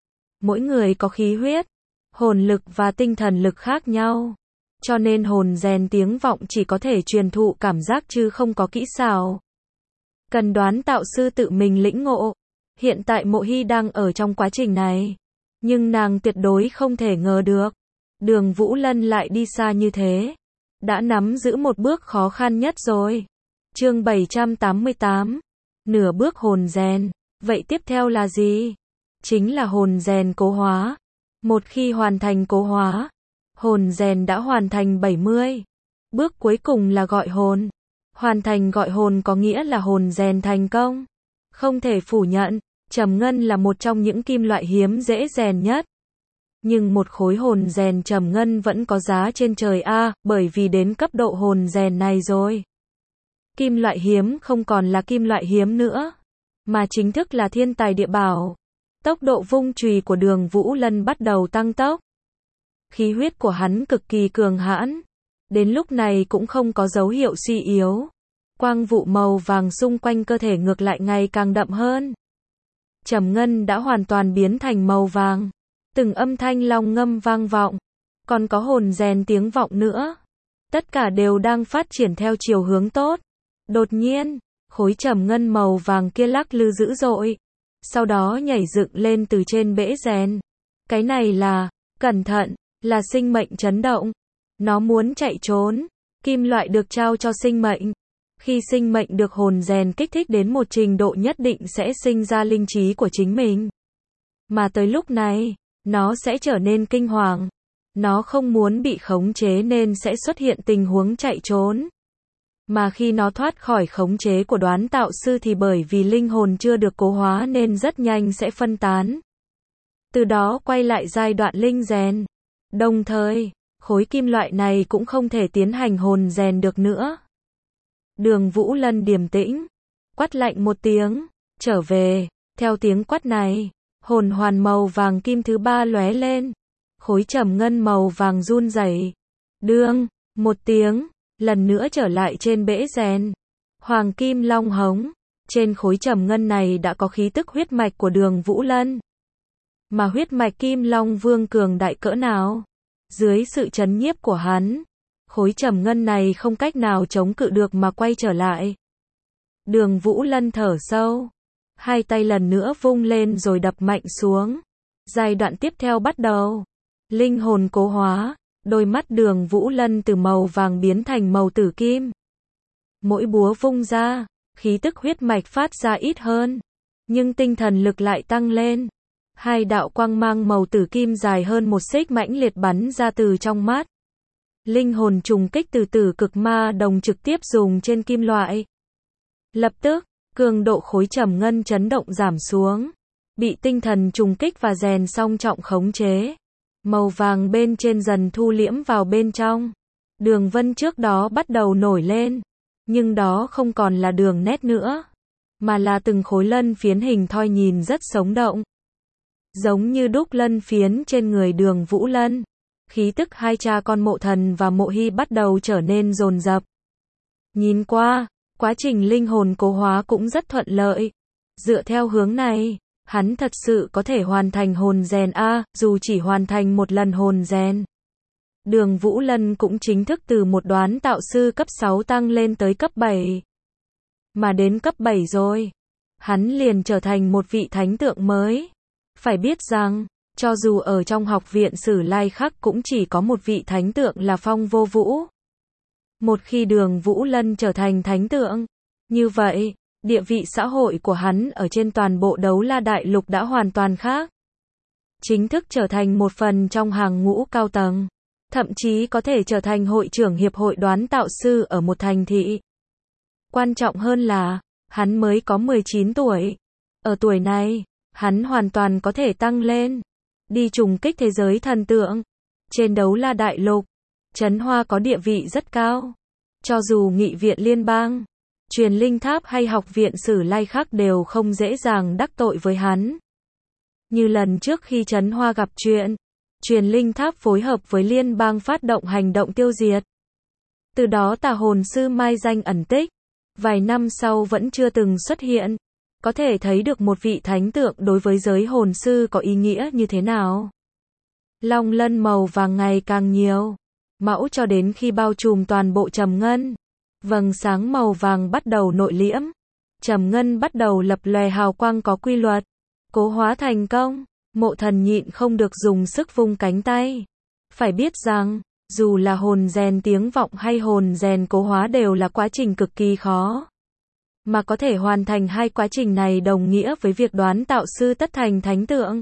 Mỗi người có khí huyết, hồn lực và tinh thần lực khác nhau. Cho nên hồn rèn tiếng vọng chỉ có thể truyền thụ cảm giác chứ không có kỹ xảo. Cần đoán tạo sư tự mình lĩnh ngộ. Hiện tại Mộ Hy đang ở trong quá trình này. Nhưng nàng tuyệt đối không thể ngờ được. Đường Vũ Lân lại đi xa như thế. Đã nắm giữ một bước khó khăn nhất rồi. Chương bảy trăm tám mươi tám. Nửa bước hồn rèn. Vậy tiếp theo là gì? Chính là hồn rèn cố hóa. Một khi hoàn thành cố hóa, hồn rèn đã hoàn thành bảy mươi. Bước cuối cùng là gọi hồn. Hoàn thành gọi hồn có nghĩa là hồn rèn thành công. Không thể phủ nhận, trầm ngân là một trong những kim loại hiếm dễ rèn nhất. Nhưng một khối hồn rèn trầm ngân vẫn có giá trên trời a, bởi vì đến cấp độ hồn rèn này rồi. Kim loại hiếm không còn là kim loại hiếm nữa, mà chính thức là thiên tài địa bảo. Tốc độ vung chùy của Đường Vũ Lân bắt đầu tăng tốc. Khí huyết của hắn cực kỳ cường hãn. Đến lúc này cũng không có dấu hiệu suy yếu. Quang vụ màu vàng xung quanh cơ thể ngược lại ngày càng đậm hơn. Trầm ngân đã hoàn toàn biến thành màu vàng. Từng âm thanh long ngâm vang vọng. Còn có hồn rèn tiếng vọng nữa. Tất cả đều đang phát triển theo chiều hướng tốt. Đột nhiên, khối trầm ngân màu vàng kia lắc lư dữ dội. Sau đó nhảy dựng lên từ trên bể rèn. Cái này là, cẩn thận, là sinh mệnh chấn động. Nó muốn chạy trốn. Kim loại được trao cho sinh mệnh. Khi sinh mệnh được hồn rèn kích thích đến một trình độ nhất định sẽ sinh ra linh trí của chính mình. Mà tới lúc này, nó sẽ trở nên kinh hoàng. Nó không muốn bị khống chế nên sẽ xuất hiện tình huống chạy trốn. Mà khi nó thoát khỏi khống chế của đoán tạo sư thì bởi vì linh hồn chưa được cố hóa nên rất nhanh sẽ phân tán. Từ đó quay lại giai đoạn linh rèn. Đồng thời, khối kim loại này cũng không thể tiến hành hồn rèn được nữa. Đường Vũ Lân điềm tĩnh, quát lạnh một tiếng, trở về. Theo tiếng quát này, hồn hoàn màu vàng kim thứ ba lóe lên. Khối trầm ngân màu vàng run rẩy. Đương, một tiếng, lần nữa trở lại trên bể rèn. Hoàng kim long hống. Trên khối trầm ngân này đã có khí tức huyết mạch của Đường Vũ Lân. Mà huyết mạch Kim Long Vương cường đại cỡ nào? Dưới sự trấn nhiếp của hắn, khối trầm ngân này không cách nào chống cự được mà quay trở lại. Đường Vũ Lân thở sâu, hai tay lần nữa vung lên rồi đập mạnh xuống. Giai đoạn tiếp theo bắt đầu. Linh hồn cố hóa, đôi mắt Đường Vũ Lân từ màu vàng biến thành màu tử kim. Mỗi búa vung ra, khí tức huyết mạch phát ra ít hơn, nhưng tinh thần lực lại tăng lên. Hai đạo quang mang màu tử kim dài hơn một xích mãnh liệt bắn ra từ trong mắt. Linh hồn trùng kích từ tử cực ma đồng trực tiếp dùng trên kim loại. Lập tức, cường độ khối trầm ngân chấn động giảm xuống. Bị tinh thần trùng kích và rèn song trọng khống chế. Màu vàng bên trên dần thu liễm vào bên trong. Đường vân trước đó bắt đầu nổi lên. Nhưng đó không còn là đường nét nữa. Mà là từng khối lân phiến hình thoi nhìn rất sống động. Giống như đúc lân phiến trên người Đường Vũ Lân. Khí tức hai cha con Mộ Thần và Mộ Hy bắt đầu trở nên dồn dập. Nhìn qua, quá trình linh hồn cố hóa cũng rất thuận lợi. Dựa theo hướng này, hắn thật sự có thể hoàn thành hồn rèn A, dù chỉ hoàn thành một lần hồn rèn. Đường Vũ Lân cũng chính thức từ một đoán tạo sư cấp sáu tăng lên tới cấp bảy. Mà đến cấp bảy rồi, hắn liền trở thành một vị thánh tượng mới. Phải biết rằng, cho dù ở trong học viện Sử Lai Khắc cũng chỉ có một vị thánh tượng là Phong Vô Vũ. Một khi Đường Vũ Lân trở thành thánh tượng, như vậy, địa vị xã hội của hắn ở trên toàn bộ Đấu La Đại Lục đã hoàn toàn khác. Chính thức trở thành một phần trong hàng ngũ cao tầng, thậm chí có thể trở thành hội trưởng hiệp hội đoán tạo sư ở một thành thị. Quan trọng hơn là, hắn mới có mười chín tuổi. Ở tuổi này, hắn hoàn toàn có thể tăng lên, đi trùng kích thế giới thần tượng. Trên Đấu La Đại Lục, Trấn Hoa có địa vị rất cao. Cho dù Nghị viện Liên bang, Truyền Linh Tháp hay Học viện Sử Lai Khắc đều không dễ dàng đắc tội với hắn. Như lần trước khi Trấn Hoa gặp chuyện, Truyền Linh Tháp phối hợp với Liên bang phát động hành động tiêu diệt. Từ đó tà hồn sư mai danh ẩn tích, vài năm sau vẫn chưa từng xuất hiện. Có thể thấy được một vị thánh tượng đối với giới hồn sư có ý nghĩa như thế nào. Long lân màu vàng ngày càng nhiều, mãi cho đến khi bao trùm toàn bộ trầm ngân. Vầng sáng màu vàng bắt đầu nội liễm. trầm ngân bắt đầu lập lòe hào quang có quy luật. Cố hóa thành công, Mộ Thần nhịn không được dùng sức vung cánh tay. Phải biết rằng, dù là hồn rèn tiếng vọng hay hồn rèn cố hóa đều là quá trình cực kỳ khó. Mà có thể hoàn thành hai quá trình này đồng nghĩa với việc đoán tạo sư tất thành thánh tượng.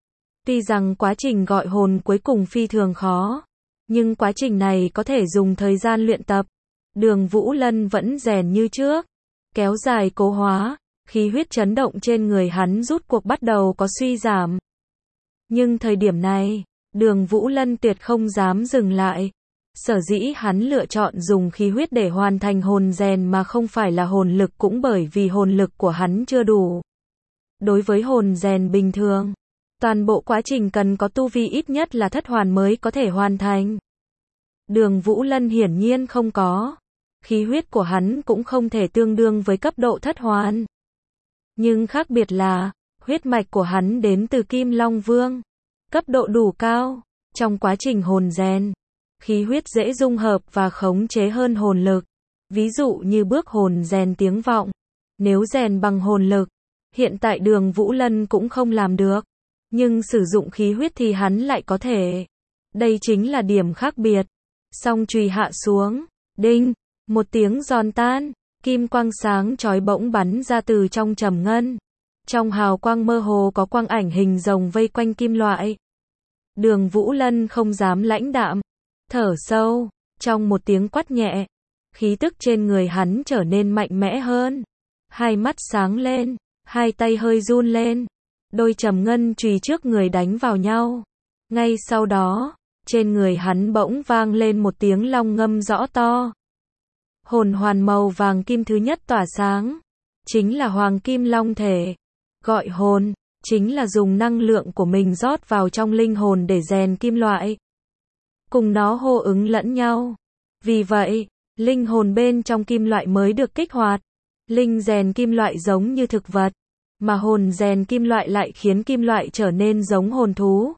Tuy rằng quá trình gọi hồn cuối cùng phi thường khó, nhưng quá trình này có thể dùng thời gian luyện tập. Đường Vũ Lân vẫn rèn như trước, kéo dài cố hóa, khí huyết chấn động trên người hắn rút cuộc bắt đầu có suy giảm. Nhưng thời điểm này, Đường Vũ Lân tuyệt không dám dừng lại. Sở dĩ hắn lựa chọn dùng khí huyết để hoàn thành hồn rèn mà không phải là hồn lực cũng bởi vì hồn lực của hắn chưa đủ. Đối với hồn rèn bình thường, toàn bộ quá trình cần có tu vi ít nhất là thất hoàn mới có thể hoàn thành. Đường Vũ Lân hiển nhiên không có. Khí huyết của hắn cũng không thể tương đương với cấp độ thất hoàn. Nhưng khác biệt là, huyết mạch của hắn đến từ Kim Long Vương. Cấp độ đủ cao. Trong quá trình hồn rèn, khí huyết dễ dung hợp và khống chế hơn hồn lực. Ví dụ như bước hồn rèn tiếng vọng. Nếu rèn bằng hồn lực, hiện tại Đường Vũ Lân cũng không làm được. Nhưng sử dụng khí huyết thì hắn lại có thể. Đây chính là điểm khác biệt. Song chùy hạ xuống. Đinh. Một tiếng giòn tan. Kim quang sáng chói bỗng bắn ra từ trong trầm ngân. Trong hào quang mơ hồ có quang ảnh hình rồng vây quanh kim loại. Đường Vũ Lân không dám lãnh đạm. Thở sâu. Trong một tiếng quát nhẹ, khí tức trên người hắn trở nên mạnh mẽ hơn. Hai mắt sáng lên. Hai tay hơi run lên. Đôi trầm ngân chùy trước người đánh vào nhau. Ngay sau đó, trên người hắn bỗng vang lên một tiếng long ngâm rõ to. Hồn hoàn màu vàng kim thứ nhất tỏa sáng. Chính là Hoàng Kim Long Thể. Gọi hồn, chính là dùng năng lượng của mình rót vào trong linh hồn để rèn kim loại. Cùng nó hô ứng lẫn nhau. Vì vậy, linh hồn bên trong kim loại mới được kích hoạt. Linh rèn kim loại giống như thực vật, mà hồn rèn kim loại lại khiến kim loại trở nên giống hồn thú.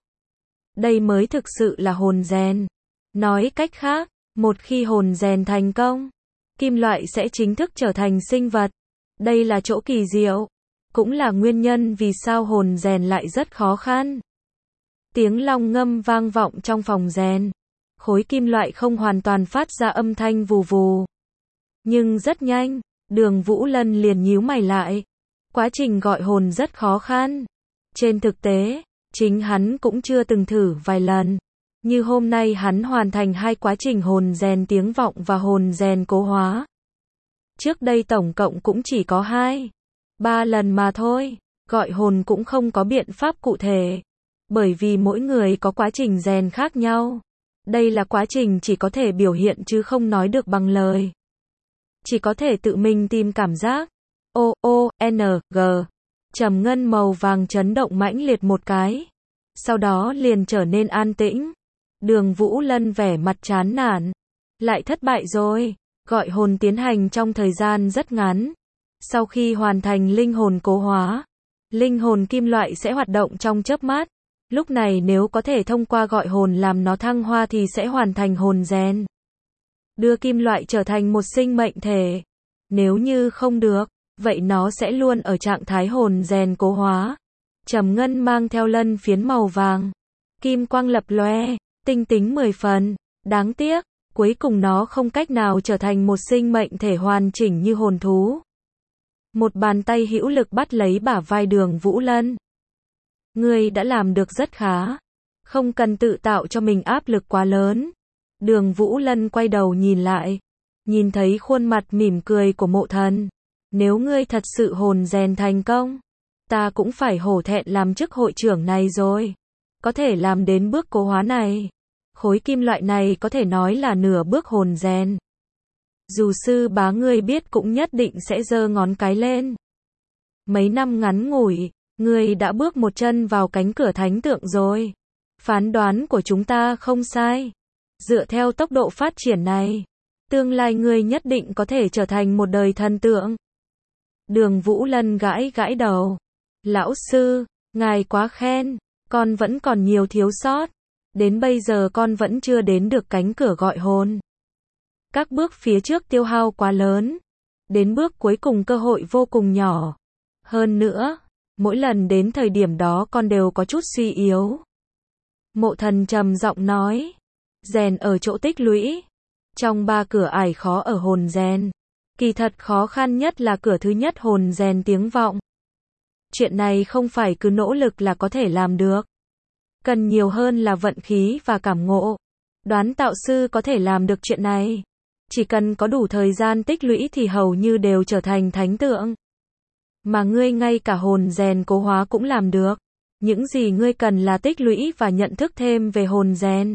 Đây mới thực sự là hồn rèn. Nói cách khác, một khi hồn rèn thành công, kim loại sẽ chính thức trở thành sinh vật. Đây là chỗ kỳ diệu, cũng là nguyên nhân vì sao hồn rèn lại rất khó khăn. Tiếng long ngâm vang vọng trong phòng rèn. Khối kim loại không hoàn toàn phát ra âm thanh vù vù. Nhưng rất nhanh, Đường Vũ Lân liền nhíu mày lại. Quá trình gọi hồn rất khó khăn. Trên thực tế, chính hắn cũng chưa từng thử vài lần. Như hôm nay hắn hoàn thành hai quá trình hồn rèn tiếng vọng và hồn rèn cố hóa. Trước đây tổng cộng cũng chỉ có hai, ba lần mà thôi. Gọi hồn cũng không có biện pháp cụ thể. Bởi vì mỗi người có quá trình rèn khác nhau. Đây là quá trình chỉ có thể biểu hiện chứ không nói được bằng lời. Chỉ có thể tự mình tìm cảm giác. O, O, N, G. Trầm ngân màu vàng chấn động mãnh liệt một cái. Sau đó liền trở nên an tĩnh. Đường Vũ Lân vẻ mặt chán nản. Lại thất bại rồi. Gọi hồn tiến hành trong thời gian rất ngắn. Sau khi hoàn thành linh hồn cố hóa, linh hồn kim loại sẽ hoạt động trong chớp mắt. Lúc này nếu có thể thông qua gọi hồn làm nó thăng hoa thì sẽ hoàn thành hồn rèn. Đưa kim loại trở thành một sinh mệnh thể. Nếu như không được, vậy nó sẽ luôn ở trạng thái hồn rèn cố hóa. Trầm ngân mang theo lân phiến màu vàng. Kim quang lập lòe, tinh tính mười phần. Đáng tiếc, cuối cùng nó không cách nào trở thành một sinh mệnh thể hoàn chỉnh như hồn thú. Một bàn tay hữu lực bắt lấy bả vai Đường Vũ Lân. Ngươi đã làm được rất khá. Không cần tự tạo cho mình áp lực quá lớn. Đường Vũ Lân quay đầu nhìn lại. Nhìn thấy khuôn mặt mỉm cười của Mộ Thần. Nếu ngươi thật sự hồn rèn thành công, ta cũng phải hổ thẹn làm chức hội trưởng này rồi. Có thể làm đến bước cố hóa này. Khối kim loại này có thể nói là nửa bước hồn rèn. Dù sư bá ngươi biết cũng nhất định sẽ giơ ngón cái lên. Mấy năm ngắn ngủi, ngươi đã bước một chân vào cánh cửa thánh tượng rồi. Phán đoán của chúng ta không sai. Dựa theo tốc độ phát triển này, tương lai ngươi nhất định có thể trở thành một đời thần tượng. Đường Vũ Lân gãi gãi đầu. Lão sư, ngài quá khen, con vẫn còn nhiều thiếu sót. Đến bây giờ con vẫn chưa đến được cánh cửa gọi hồn. Các bước phía trước tiêu hao quá lớn. Đến bước cuối cùng cơ hội vô cùng nhỏ. Hơn nữa, mỗi lần đến thời điểm đó con đều có chút suy yếu. Mộ Thần trầm giọng nói, rèn ở chỗ tích lũy. Trong ba cửa ải khó ở hồn rèn. Kỳ thật khó khăn nhất là cửa thứ nhất hồn rèn tiếng vọng. Chuyện này không phải cứ nỗ lực là có thể làm được. Cần nhiều hơn là vận khí và cảm ngộ. Đoán tạo sư có thể làm được chuyện này. Chỉ cần có đủ thời gian tích lũy thì hầu như đều trở thành thánh tượng. Mà ngươi ngay cả hồn rèn cố hóa cũng làm được. Những gì ngươi cần là tích lũy và nhận thức thêm về hồn rèn.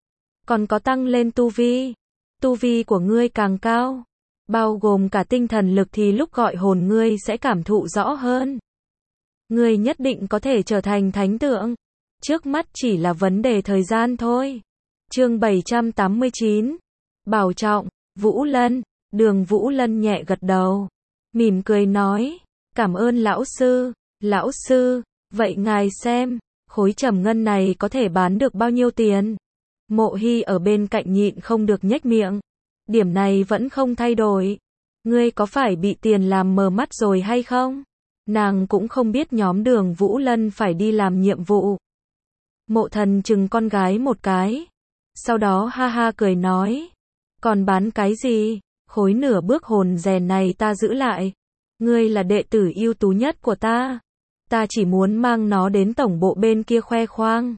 Còn có tăng lên tu vi. Tu vi của ngươi càng cao, bao gồm cả tinh thần lực thì lúc gọi hồn ngươi sẽ cảm thụ rõ hơn. Ngươi nhất định có thể trở thành thánh tượng. Trước mắt chỉ là vấn đề thời gian thôi. Chương bảy trăm tám mươi chín. Bảo trọng, Vũ Lân. Đường Vũ Lân nhẹ gật đầu, mỉm cười nói, cảm ơn lão sư. Lão sư, vậy ngài xem, khối trầm ngân này có thể bán được bao nhiêu tiền? Mộ Hy ở bên cạnh nhịn không được nhếch miệng. Điểm này vẫn không thay đổi. Ngươi có phải bị tiền làm mờ mắt rồi hay không? Nàng cũng không biết nhóm Đường Vũ Lân phải đi làm nhiệm vụ. Mộ Thần chừng con gái một cái. Sau đó ha ha cười nói. Còn bán cái gì? Khối nửa bước hồn rèn này ta giữ lại. Ngươi là đệ tử ưu tú nhất của ta. Ta chỉ muốn mang nó đến tổng bộ bên kia khoe khoang.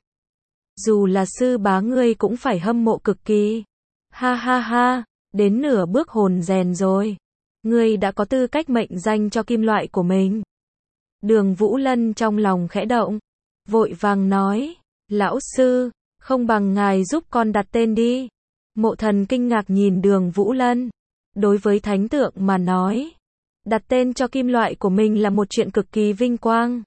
Dù là sư bá ngươi cũng phải hâm mộ cực kỳ. Ha ha ha, đến nửa bước hồn rèn rồi. Ngươi đã có tư cách mệnh danh cho kim loại của mình. Đường Vũ Lân trong lòng khẽ động. Vội vàng nói, lão sư, không bằng ngài giúp con đặt tên đi. Mộ Thần kinh ngạc nhìn Đường Vũ Lân. Đối với thánh tượng mà nói, đặt tên cho kim loại của mình là một chuyện cực kỳ vinh quang.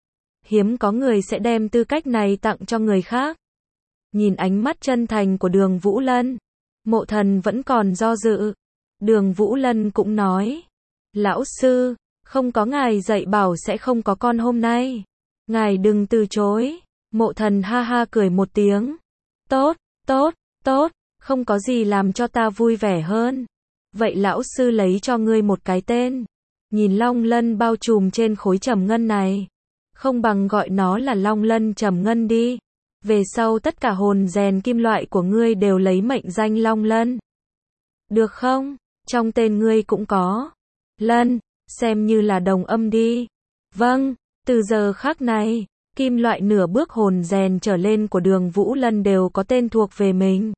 Hiếm có người sẽ đem tư cách này tặng cho người khác. Nhìn ánh mắt chân thành của Đường Vũ Lân, Mộ Thần vẫn còn do dự. Đường Vũ Lân cũng nói, lão sư, không có ngài dạy bảo sẽ không có con hôm nay. Ngài đừng từ chối. Mộ Thần ha ha cười một tiếng. Tốt, tốt, tốt, không có gì làm cho ta vui vẻ hơn. Vậy lão sư lấy cho ngươi một cái tên. Nhìn long lân bao trùm trên khối trầm ngân này, không bằng gọi nó là long lân trầm ngân đi. Về sau tất cả hồn rèn kim loại của ngươi đều lấy mệnh danh long lân. Được không? Trong tên ngươi cũng có lân, xem như là đồng âm đi. Vâng, từ giờ khắc này, kim loại nửa bước hồn rèn trở lên của Đường Vũ Lân đều có tên thuộc về mình.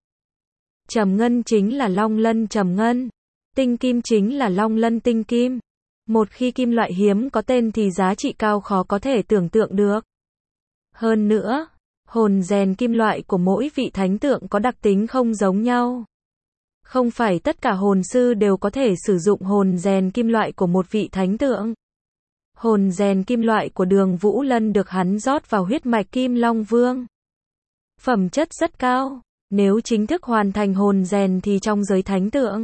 Trầm ngân chính là long lân trầm ngân, tinh kim chính là long lân tinh kim. Một khi kim loại hiếm có tên thì giá trị cao khó có thể tưởng tượng được. Hơn nữa, hồn rèn kim loại của mỗi vị thánh tượng có đặc tính không giống nhau. Không phải tất cả hồn sư đều có thể sử dụng hồn rèn kim loại của một vị thánh tượng. Hồn rèn kim loại của Đường Vũ Lân được hắn rót vào huyết mạch Kim Long Vương. Phẩm chất rất cao, nếu chính thức hoàn thành hồn rèn thì trong giới thánh tượng,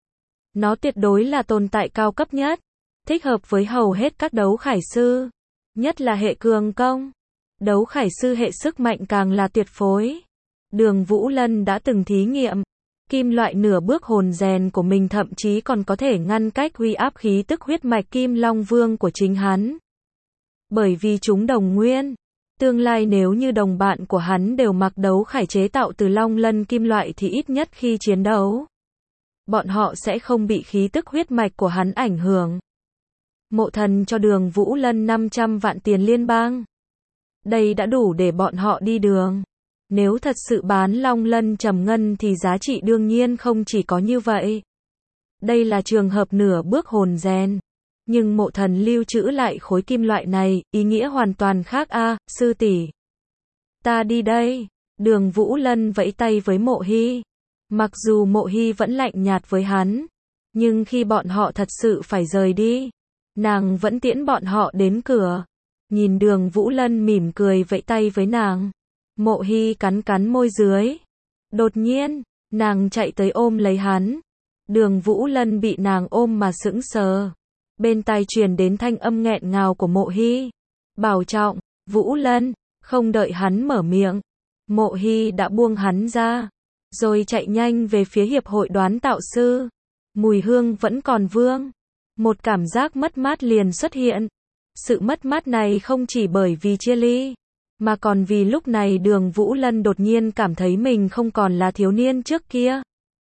nó tuyệt đối là tồn tại cao cấp nhất, thích hợp với hầu hết các đấu khải sư, nhất là hệ cường công. Đấu khải sư hệ sức mạnh càng là tuyệt phối. Đường Vũ Lân đã từng thí nghiệm, kim loại nửa bước hồn rèn của mình thậm chí còn có thể ngăn cách uy áp khí tức huyết mạch Kim Long Vương của chính hắn. Bởi vì chúng đồng nguyên, tương lai nếu như đồng bạn của hắn đều mặc đấu khải chế tạo từ long lân kim loại thì ít nhất khi chiến đấu, bọn họ sẽ không bị khí tức huyết mạch của hắn ảnh hưởng. Mộ Thần cho Đường Vũ Lân năm trăm vạn tiền liên bang. Đây đã đủ để bọn họ đi đường. Nếu thật sự bán long lân trầm ngân thì giá trị đương nhiên không chỉ có như vậy. Đây là trường hợp nửa bước hồn rèn. Nhưng Mộ Thần lưu trữ lại khối kim loại này, ý nghĩa hoàn toàn khác a, à, sư tỷ. Ta đi đây. Đường Vũ Lân vẫy tay với Mộ Hy. Mặc dù Mộ Hy vẫn lạnh nhạt với hắn, nhưng khi bọn họ thật sự phải rời đi, nàng vẫn tiễn bọn họ đến cửa. Nhìn Đường Vũ Lân mỉm cười vẫy tay với nàng, Mộ Hy cắn cắn môi dưới. Đột nhiên, nàng chạy tới ôm lấy hắn. Đường Vũ Lân bị nàng ôm mà sững sờ. Bên tai truyền đến thanh âm nghẹn ngào của Mộ Hy. Bảo trọng, Vũ Lân. Không đợi hắn mở miệng, Mộ Hy đã buông hắn ra, rồi chạy nhanh về phía hiệp hội đoán tạo sư. Mùi hương vẫn còn vương. Một cảm giác mất mát liền xuất hiện. Sự mất mát này không chỉ bởi vì chia ly, mà còn vì lúc này Đường Vũ Lân đột nhiên cảm thấy mình không còn là thiếu niên trước kia.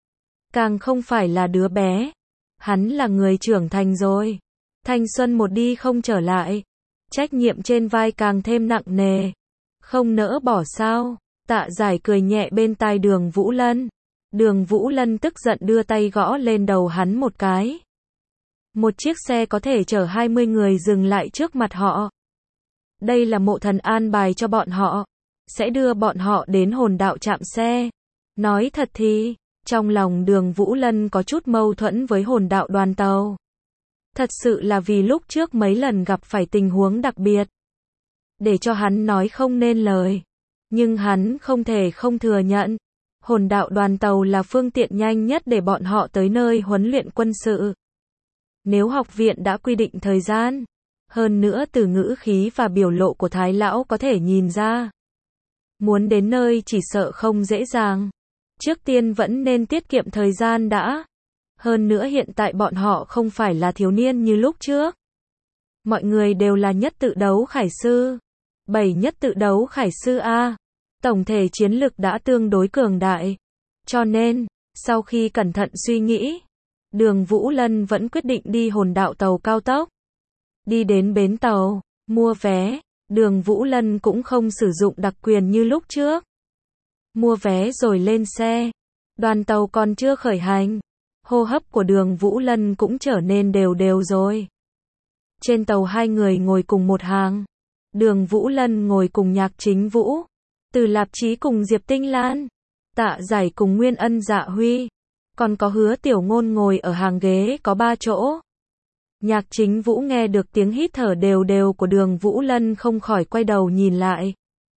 Càng không phải là đứa bé. Hắn là người trưởng thành rồi. Thanh xuân một đi không trở lại. Trách nhiệm trên vai càng thêm nặng nề. Không nỡ bỏ sao? Tạ Giải cười nhẹ bên tai Đường Vũ Lân. Đường Vũ Lân tức giận đưa tay gõ lên đầu hắn một cái. Một chiếc xe có thể chở hai mươi người dừng lại trước mặt họ. Đây là Mộ Thần an bài cho bọn họ. Sẽ đưa bọn họ đến hồn đạo trạm xe. Nói thật thì, trong lòng Đường Vũ Lân có chút mâu thuẫn với hồn đạo đoàn tàu. Thật sự là vì lúc trước mấy lần gặp phải tình huống đặc biệt. Để cho hắn nói không nên lời. Nhưng hắn không thể không thừa nhận. Hồn đạo đoàn tàu là phương tiện nhanh nhất để bọn họ tới nơi huấn luyện quân sự. Nếu học viện đã quy định thời gian, hơn nữa từ ngữ khí và biểu lộ của Thái Lão có thể nhìn ra. Muốn đến nơi chỉ sợ không dễ dàng. Trước tiên vẫn nên tiết kiệm thời gian đã. Hơn nữa hiện tại bọn họ không phải là thiếu niên như lúc trước. Mọi người đều là nhất tự đấu khải sư. Bảy nhất tự đấu khải sư A. Tổng thể chiến lực đã tương đối cường đại. Cho nên, sau khi cẩn thận suy nghĩ, Đường Vũ Lân vẫn quyết định đi hồn đạo tàu cao tốc. Đi đến bến tàu, mua vé, Đường Vũ Lân cũng không sử dụng đặc quyền như lúc trước. Mua vé rồi lên xe. Đoàn tàu còn chưa khởi hành. Hô hấp của Đường Vũ Lân cũng trở nên đều đều rồi. Trên tàu hai người ngồi cùng một hàng. Đường Vũ Lân ngồi cùng Nhạc Chính Vũ. Từ Lạp Chí cùng Diệp Tinh Lan. Tạ Giải cùng Nguyên Ân Dạ Huy. Còn có Hứa Tiểu Ngôn ngồi ở hàng ghế có ba chỗ. Nhạc Chính Vũ nghe được tiếng hít thở đều đều của Đường Vũ Lân không khỏi quay đầu nhìn lại.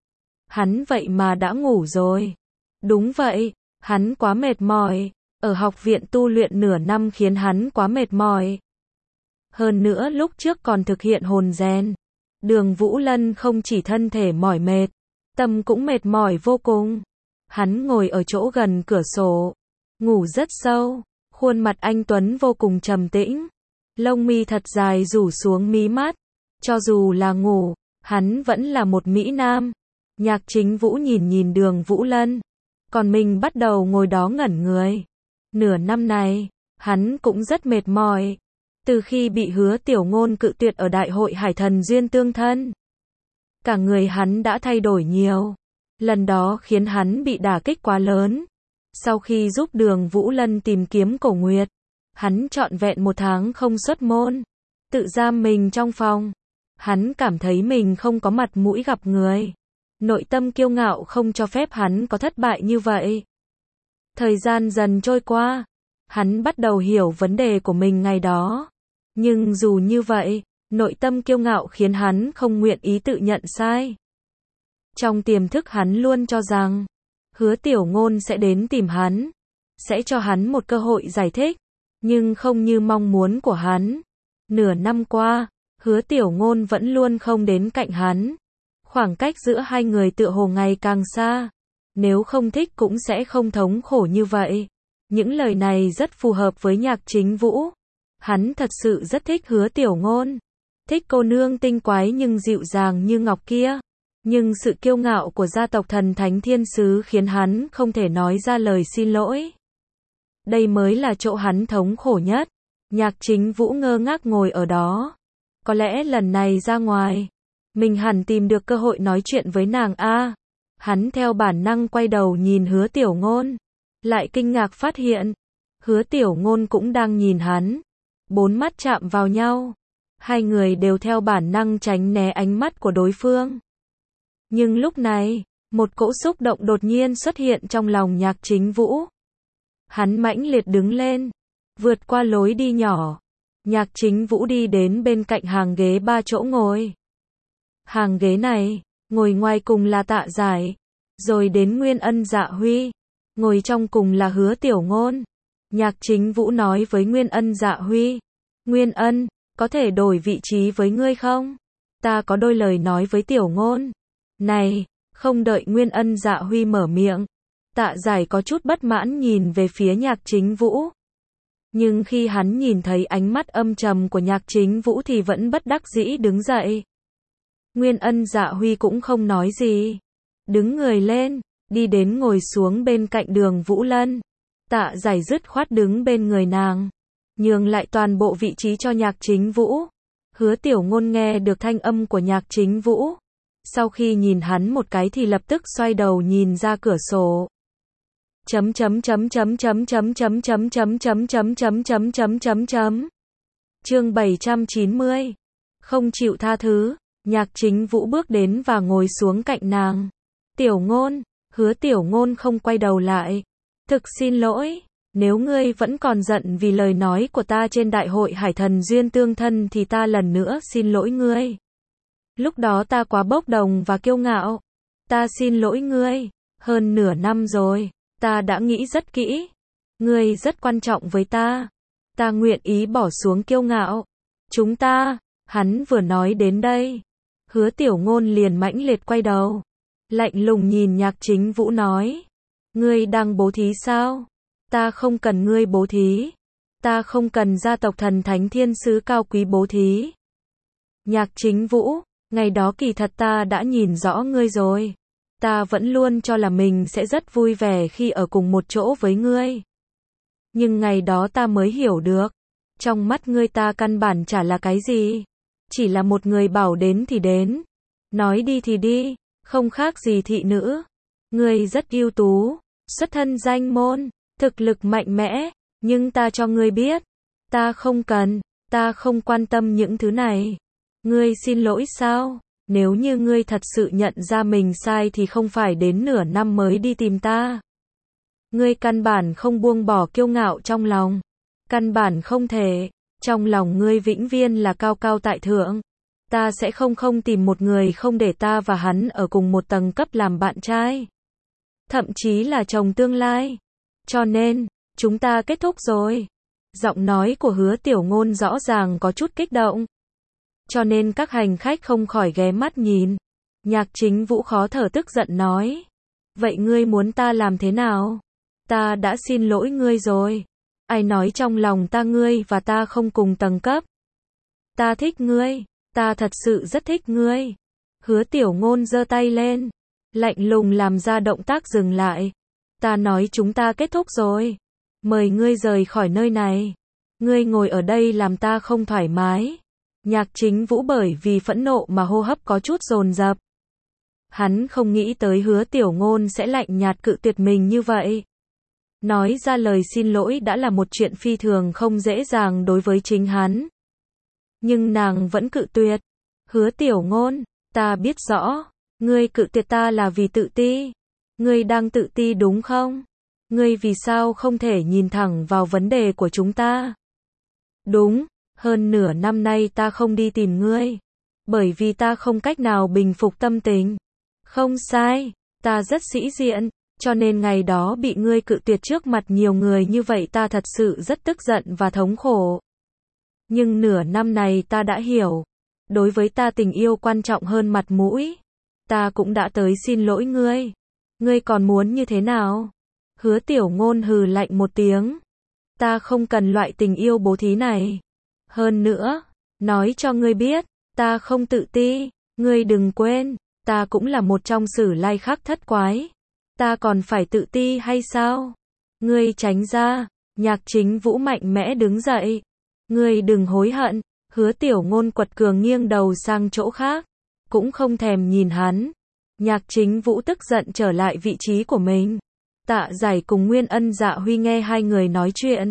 Hắn vậy mà đã ngủ rồi. Đúng vậy, hắn quá mệt mỏi. Ở học viện tu luyện nửa năm khiến hắn quá mệt mỏi. Hơn nữa lúc trước còn thực hiện hồn rèn. Đường Vũ Lân không chỉ thân thể mỏi mệt, tâm cũng mệt mỏi vô cùng. Hắn ngồi ở chỗ gần cửa sổ, ngủ rất sâu, khuôn mặt anh tuấn vô cùng trầm tĩnh. Lông mi thật dài rủ xuống mí mắt. Cho dù là ngủ, hắn vẫn là một mỹ nam. Nhạc Chính Vũ nhìn nhìn Đường Vũ Lân. Còn mình bắt đầu ngồi đó ngẩn người. Nửa năm này, hắn cũng rất mệt mỏi. Từ khi bị Hứa Tiểu Ngôn cự tuyệt ở Đại hội Hải Thần Duyên Tương Thân. Cả người hắn đã thay đổi nhiều. Lần đó khiến hắn bị đả kích quá lớn. Sau khi giúp Đường Vũ Lân tìm kiếm Cổ Nguyệt, hắn trọn vẹn một tháng không xuất môn. Tự giam mình trong phòng. Hắn cảm thấy mình không có mặt mũi gặp người. Nội tâm kiêu ngạo không cho phép hắn có thất bại như vậy. Thời gian dần trôi qua. Hắn bắt đầu hiểu vấn đề của mình ngày đó. Nhưng dù như vậy, nội tâm kiêu ngạo khiến hắn không nguyện ý tự nhận sai. Trong tiềm thức hắn luôn cho rằng, Hứa Tiểu Ngôn sẽ đến tìm hắn. Sẽ cho hắn một cơ hội giải thích. Nhưng không như mong muốn của hắn. Nửa năm qua, Hứa Tiểu Ngôn vẫn luôn không đến cạnh hắn. Khoảng cách giữa hai người tựa hồ ngày càng xa. Nếu không thích cũng sẽ không thống khổ như vậy. Những lời này rất phù hợp với Nhạc Chính Vũ. Hắn thật sự rất thích Hứa Tiểu Ngôn. Thích cô nương tinh quái nhưng dịu dàng như ngọc kia. Nhưng sự kiêu ngạo của gia tộc Thần Thánh Thiên Sứ khiến hắn không thể nói ra lời xin lỗi. Đây mới là chỗ hắn thống khổ nhất. Nhạc Chính Vũ ngơ ngác ngồi ở đó. Có lẽ lần này ra ngoài, mình hẳn tìm được cơ hội nói chuyện với nàng a. Hắn theo bản năng quay đầu nhìn Hứa Tiểu Ngôn. Lại kinh ngạc phát hiện. Hứa Tiểu Ngôn cũng đang nhìn hắn. Bốn mắt chạm vào nhau. Hai người đều theo bản năng tránh né ánh mắt của đối phương. Nhưng lúc này, một cỗ xúc động đột nhiên xuất hiện trong lòng Nhạc Chính Vũ. Hắn mãnh liệt đứng lên. Vượt qua lối đi nhỏ. Nhạc Chính Vũ đi đến bên cạnh hàng ghế ba chỗ ngồi. Hàng ghế này, ngồi ngoài cùng là Tạ Giải. Rồi đến Nguyên Ân Dạ Huy. Ngồi trong cùng là Hứa Tiểu Ngôn. Nhạc Chính Vũ nói với Nguyên Ân Dạ Huy. Nguyên Ân, có thể đổi vị trí với ngươi không? Ta có đôi lời nói với Tiểu Ngôn. Này, không đợi Nguyên Ân Dạ Huy mở miệng. Tạ Giải có chút bất mãn nhìn về phía Nhạc Chính Vũ. Nhưng khi hắn nhìn thấy ánh mắt âm trầm của Nhạc Chính Vũ thì vẫn bất đắc dĩ đứng dậy. Nguyên Ân Dạ Huy cũng không nói gì. Đứng người lên, đi đến ngồi xuống bên cạnh Đường Vũ Lân. Tạ Giải dứt khoát đứng bên người nàng, nhường lại toàn bộ vị trí cho Nhạc Chính Vũ. Hứa Tiểu Ngôn nghe được thanh âm của Nhạc Chính Vũ. Sau khi nhìn hắn một cái thì lập tức xoay đầu nhìn ra cửa sổ. Chấm chấm chấm chấm chấm chấm chấm chấm chấm chấm chấm chấm chấm chấm chấm chấm. Chương bảy trăm chín mươi. Không chịu tha thứ. Nhạc Chính Vũ bước đến và ngồi xuống cạnh nàng. Tiểu Ngôn, Hứa Tiểu Ngôn không quay đầu lại. Thực xin lỗi, nếu ngươi vẫn còn giận vì lời nói của ta trên đại hội Hải Thần Duyên Tương Thân thì ta lần nữa xin lỗi ngươi. Lúc đó ta quá bốc đồng và kiêu ngạo. Ta xin lỗi ngươi. Hơn nửa năm rồi, ta đã nghĩ rất kỹ. Ngươi rất quan trọng với ta. Ta nguyện ý bỏ xuống kiêu ngạo. Chúng ta, hắn vừa nói đến đây. Hứa Tiểu Ngôn liền mãnh liệt quay đầu. Lạnh lùng nhìn Nhạc Chính Vũ nói. Ngươi đang bố thí sao? Ta không cần ngươi bố thí. Ta không cần gia tộc thần thánh thiên sứ cao quý bố thí. Nhạc Chính Vũ, ngày đó kỳ thật ta đã nhìn rõ ngươi rồi. Ta vẫn luôn cho là mình sẽ rất vui vẻ khi ở cùng một chỗ với ngươi. Nhưng ngày đó ta mới hiểu được. Trong mắt ngươi ta căn bản chả là cái gì. Chỉ là một người bảo đến thì đến. Nói đi thì đi. Không khác gì thị nữ. Ngươi rất ưu tú. Xuất thân danh môn. Thực lực mạnh mẽ. Nhưng ta cho ngươi biết. Ta không cần. Ta không quan tâm những thứ này. Ngươi xin lỗi sao? Nếu như ngươi thật sự nhận ra mình sai thì không phải đến nửa năm mới đi tìm ta. Ngươi căn bản không buông bỏ kiêu ngạo trong lòng. Căn bản không thể. Trong lòng ngươi vĩnh viễn là cao cao tại thượng. Ta sẽ không không tìm một người không để ta và hắn ở cùng một tầng cấp làm bạn trai. Thậm chí là chồng tương lai. Cho nên, chúng ta kết thúc rồi. Giọng nói của Hứa Tiểu Ngôn rõ ràng có chút kích động. Cho nên các hành khách không khỏi ghé mắt nhìn. Nhạc Chính Vũ khó thở tức giận nói. Vậy ngươi muốn ta làm thế nào? Ta đã xin lỗi ngươi rồi. Ai nói trong lòng ta ngươi và ta không cùng tầng cấp? Ta thích ngươi. Ta thật sự rất thích ngươi. Hứa Tiểu Ngôn giơ tay lên. Lạnh lùng làm ra động tác dừng lại. Ta nói chúng ta kết thúc rồi. Mời ngươi rời khỏi nơi này. Ngươi ngồi ở đây làm ta không thoải mái. Nhạc Chính Vũ bởi vì phẫn nộ mà hô hấp có chút dồn dập. Hắn không nghĩ tới Hứa Tiểu Ngôn sẽ lạnh nhạt cự tuyệt mình như vậy. Nói ra lời xin lỗi đã là một chuyện phi thường không dễ dàng đối với chính hắn. Nhưng nàng vẫn cự tuyệt. Hứa Tiểu Ngôn, ta biết rõ. Ngươi cự tuyệt ta là vì tự ti. Ngươi đang tự ti đúng không? Ngươi vì sao không thể nhìn thẳng vào vấn đề của chúng ta? Đúng, hơn nửa năm nay ta không đi tìm ngươi. Bởi vì ta không cách nào bình phục tâm tình. Không sai, ta rất sĩ diện. Cho nên ngày đó bị ngươi cự tuyệt trước mặt nhiều người như vậy ta thật sự rất tức giận và thống khổ. Nhưng nửa năm này ta đã hiểu. Đối với ta tình yêu quan trọng hơn mặt mũi. Ta cũng đã tới xin lỗi ngươi. Ngươi còn muốn như thế nào? Hứa Tiểu Ngôn hừ lạnh một tiếng. Ta không cần loại tình yêu bố thí này. Hơn nữa, nói cho ngươi biết, ta không tự ti. Ngươi đừng quên, ta cũng là một trong sử lai khắc thất quái. Ta còn phải tự ti hay sao? Ngươi tránh ra. Nhạc Chính Vũ mạnh mẽ đứng dậy. Ngươi đừng hối hận. Hứa Tiểu Ngôn quật cường nghiêng đầu sang chỗ khác. Cũng không thèm nhìn hắn. Nhạc Chính Vũ tức giận trở lại vị trí của mình. Tạ Giải cùng Nguyên Ân Dạ Huy nghe hai người nói chuyện.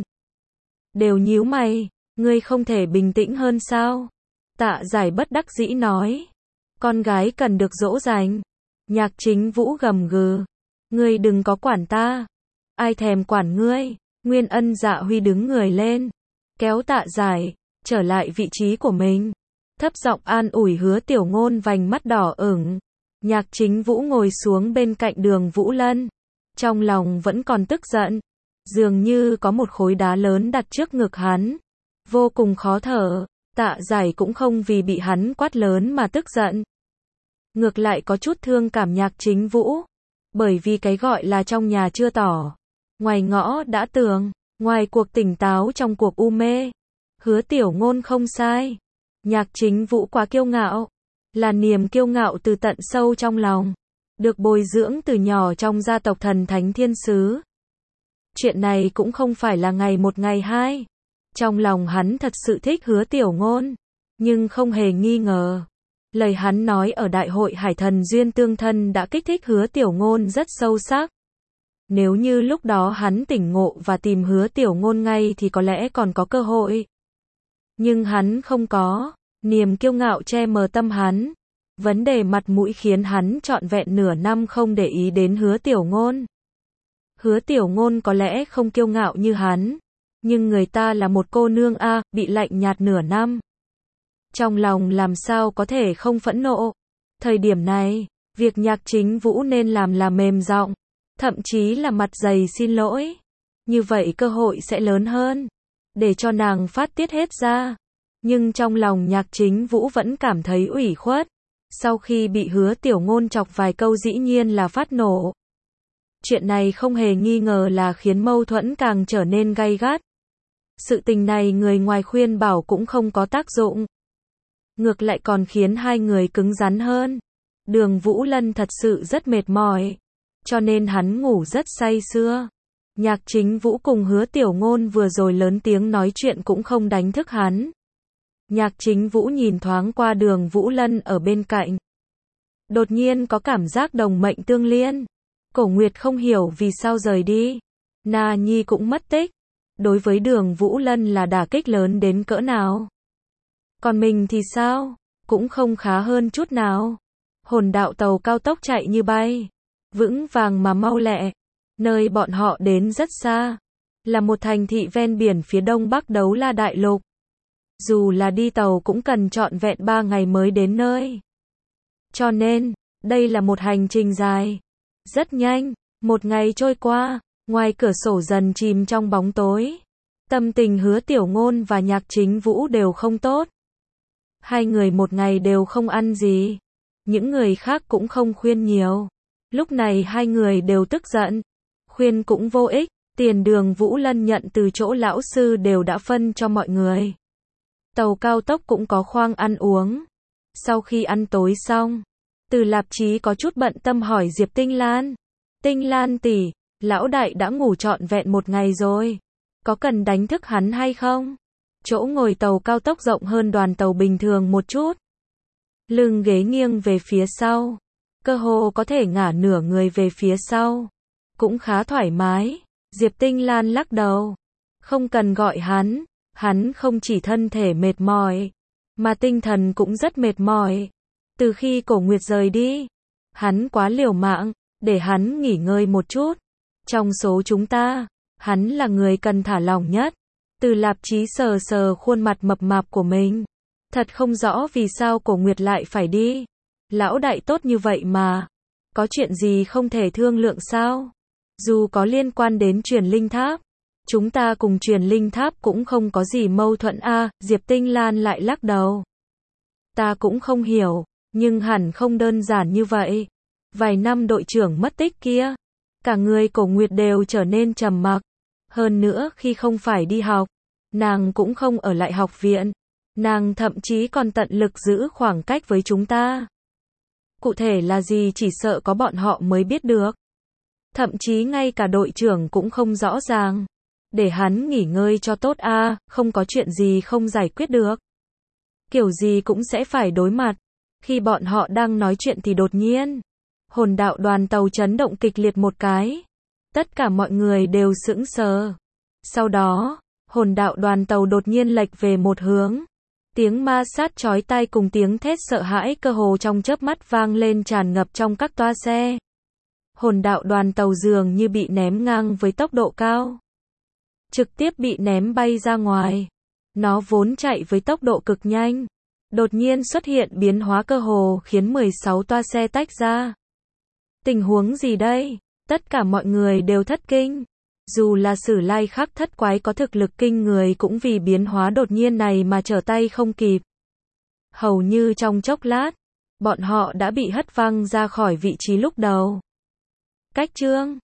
Đều nhíu mày. Ngươi không thể bình tĩnh hơn sao? Tạ Giải bất đắc dĩ nói. Con gái cần được dỗ dành. Nhạc Chính Vũ gầm gừ. Ngươi đừng có quản ta. Ai thèm quản ngươi? Nguyên Ân Dạ Huy đứng người lên. Kéo Tạ Giải. Trở lại vị trí của mình. Thấp giọng an ủi Hứa Tiểu Ngôn vành mắt đỏ ửng. Nhạc Chính Vũ ngồi xuống bên cạnh Đường Vũ Lân. Trong lòng vẫn còn tức giận. Dường như có một khối đá lớn đặt trước ngực hắn. Vô cùng khó thở. Tạ Giải cũng không vì bị hắn quát lớn mà tức giận. Ngược lại có chút thương cảm Nhạc Chính Vũ. Bởi vì cái gọi là trong nhà chưa tỏ. Ngoài ngõ đã tường. Ngoài cuộc tỉnh táo trong cuộc u mê, Hứa Tiểu Ngôn không sai. Nhạc Chính Vũ quá kiêu ngạo, là niềm kiêu ngạo từ tận sâu trong lòng, được bồi dưỡng từ nhỏ trong gia tộc thần thánh thiên sứ. Chuyện này cũng không phải là ngày một ngày hai. Trong lòng hắn thật sự thích Hứa Tiểu Ngôn, nhưng không hề nghi ngờ. Lời hắn nói ở đại hội Hải Thần Duyên Tương Thân đã kích thích Hứa Tiểu Ngôn rất sâu sắc. Nếu như lúc đó hắn tỉnh ngộ và tìm Hứa Tiểu Ngôn ngay thì có lẽ còn có cơ hội. Nhưng hắn không có, niềm kiêu ngạo che mờ tâm hắn. Vấn đề mặt mũi khiến hắn trọn vẹn nửa năm không để ý đến Hứa Tiểu Ngôn. Hứa Tiểu Ngôn có lẽ không kiêu ngạo như hắn, nhưng người ta là một cô nương a, bị lạnh nhạt nửa năm. Trong lòng làm sao có thể không phẫn nộ. Thời điểm này, việc Nhạc Chính Vũ nên làm là mềm giọng, thậm chí là mặt dày xin lỗi. Như vậy cơ hội sẽ lớn hơn, để cho nàng phát tiết hết ra. Nhưng trong lòng Nhạc Chính Vũ vẫn cảm thấy ủy khuất. Sau khi bị Hứa Tiểu Ngôn chọc vài câu dĩ nhiên là phát nổ. Chuyện này không hề nghi ngờ là khiến mâu thuẫn càng trở nên gay gắt. Sự tình này người ngoài khuyên bảo cũng không có tác dụng. Ngược lại còn khiến hai người cứng rắn hơn. Đường Vũ Lân thật sự rất mệt mỏi, cho nên hắn ngủ rất say sưa. Nhạc Chính Vũ cùng Hứa Tiểu Ngôn vừa rồi lớn tiếng nói chuyện cũng không đánh thức hắn. Nhạc Chính Vũ nhìn thoáng qua Đường Vũ Lân ở bên cạnh. Đột nhiên có cảm giác đồng mệnh tương liên. Cổ Nguyệt không hiểu vì sao rời đi. Na Nhi cũng mất tích. Đối với Đường Vũ Lân là đả kích lớn đến cỡ nào. Còn mình thì sao? Cũng không khá hơn chút nào. Hồn đạo tàu cao tốc chạy như bay, vững vàng mà mau lẹ. Nơi bọn họ đến rất xa, là một thành thị ven biển phía đông bắc Đấu La Đại Lục. Dù là đi tàu cũng cần trọn vẹn ba ngày mới đến nơi. Cho nên, đây là một hành trình dài. Rất nhanh, một ngày trôi qua, ngoài cửa sổ dần chìm trong bóng tối. Tâm tình Hứa Tiểu Ngôn và Nhạc Chính Vũ đều không tốt. Hai người một ngày đều không ăn gì. Những người khác cũng không khuyên nhiều. Lúc này hai người đều tức giận. Khuyên cũng vô ích. Tiền Đường Vũ Lân nhận từ chỗ lão sư đều đã phân cho mọi người. Tàu cao tốc cũng có khoang ăn uống. Sau khi ăn tối xong, Từ Lạp Chí có chút bận tâm hỏi Diệp Tinh Lan. Tinh Lan tỷ, lão đại đã ngủ trọn vẹn một ngày rồi. Có cần đánh thức hắn hay không? Chỗ ngồi tàu cao tốc rộng hơn đoàn tàu bình thường một chút. Lưng ghế nghiêng về phía sau. Cơ hồ có thể ngả nửa người về phía sau. Cũng khá thoải mái. Diệp Tinh Lan lắc đầu. Không cần gọi hắn. Hắn không chỉ thân thể mệt mỏi, mà tinh thần cũng rất mệt mỏi. Từ khi Cổ Nguyệt rời đi, hắn quá liều mạng, để hắn nghỉ ngơi một chút. Trong số chúng ta, hắn là người cần thả lỏng nhất. Từ Lạp Chí sờ sờ khuôn mặt mập mạp của mình. Thật không rõ vì sao Cổ Nguyệt lại phải đi. Lão đại tốt như vậy mà. Có chuyện gì không thể thương lượng sao? Dù có liên quan đến truyền linh tháp, chúng ta cùng truyền linh tháp cũng không có gì mâu thuẫn a. À, Diệp Tinh Lan lại lắc đầu. Ta cũng không hiểu, nhưng hẳn không đơn giản như vậy. Vài năm đội trưởng mất tích kia, cả người Cổ Nguyệt đều trở nên trầm mặc. Hơn nữa khi không phải đi học, nàng cũng không ở lại học viện. Nàng thậm chí còn tận lực giữ khoảng cách với chúng ta. Cụ thể là gì chỉ sợ có bọn họ mới biết được. Thậm chí ngay cả đội trưởng cũng không rõ ràng. Để hắn nghỉ ngơi cho tốt a, à, không có chuyện gì không giải quyết được. Kiểu gì cũng sẽ phải đối mặt. Khi bọn họ đang nói chuyện thì đột nhiên, hồn đạo đoàn tàu chấn động kịch liệt một cái. Tất cả mọi người đều sững sờ. Sau đó, hồn đạo đoàn tàu đột nhiên lệch về một hướng. Tiếng ma sát chói tai cùng tiếng thét sợ hãi cơ hồ trong chớp mắt vang lên tràn ngập trong các toa xe. Hồn đạo đoàn tàu dường như bị ném ngang với tốc độ cao. Trực tiếp bị ném bay ra ngoài. Nó vốn chạy với tốc độ cực nhanh. Đột nhiên xuất hiện biến hóa cơ hồ khiến mười sáu toa xe tách ra. Tình huống gì đây? Tất cả mọi người đều thất kinh. Dù là Sử Lai Khắc thất quái có thực lực kinh người cũng vì biến hóa đột nhiên này mà trở tay không kịp. Hầu như trong chốc lát, bọn họ đã bị hất văng ra khỏi vị trí lúc đầu. Cách chương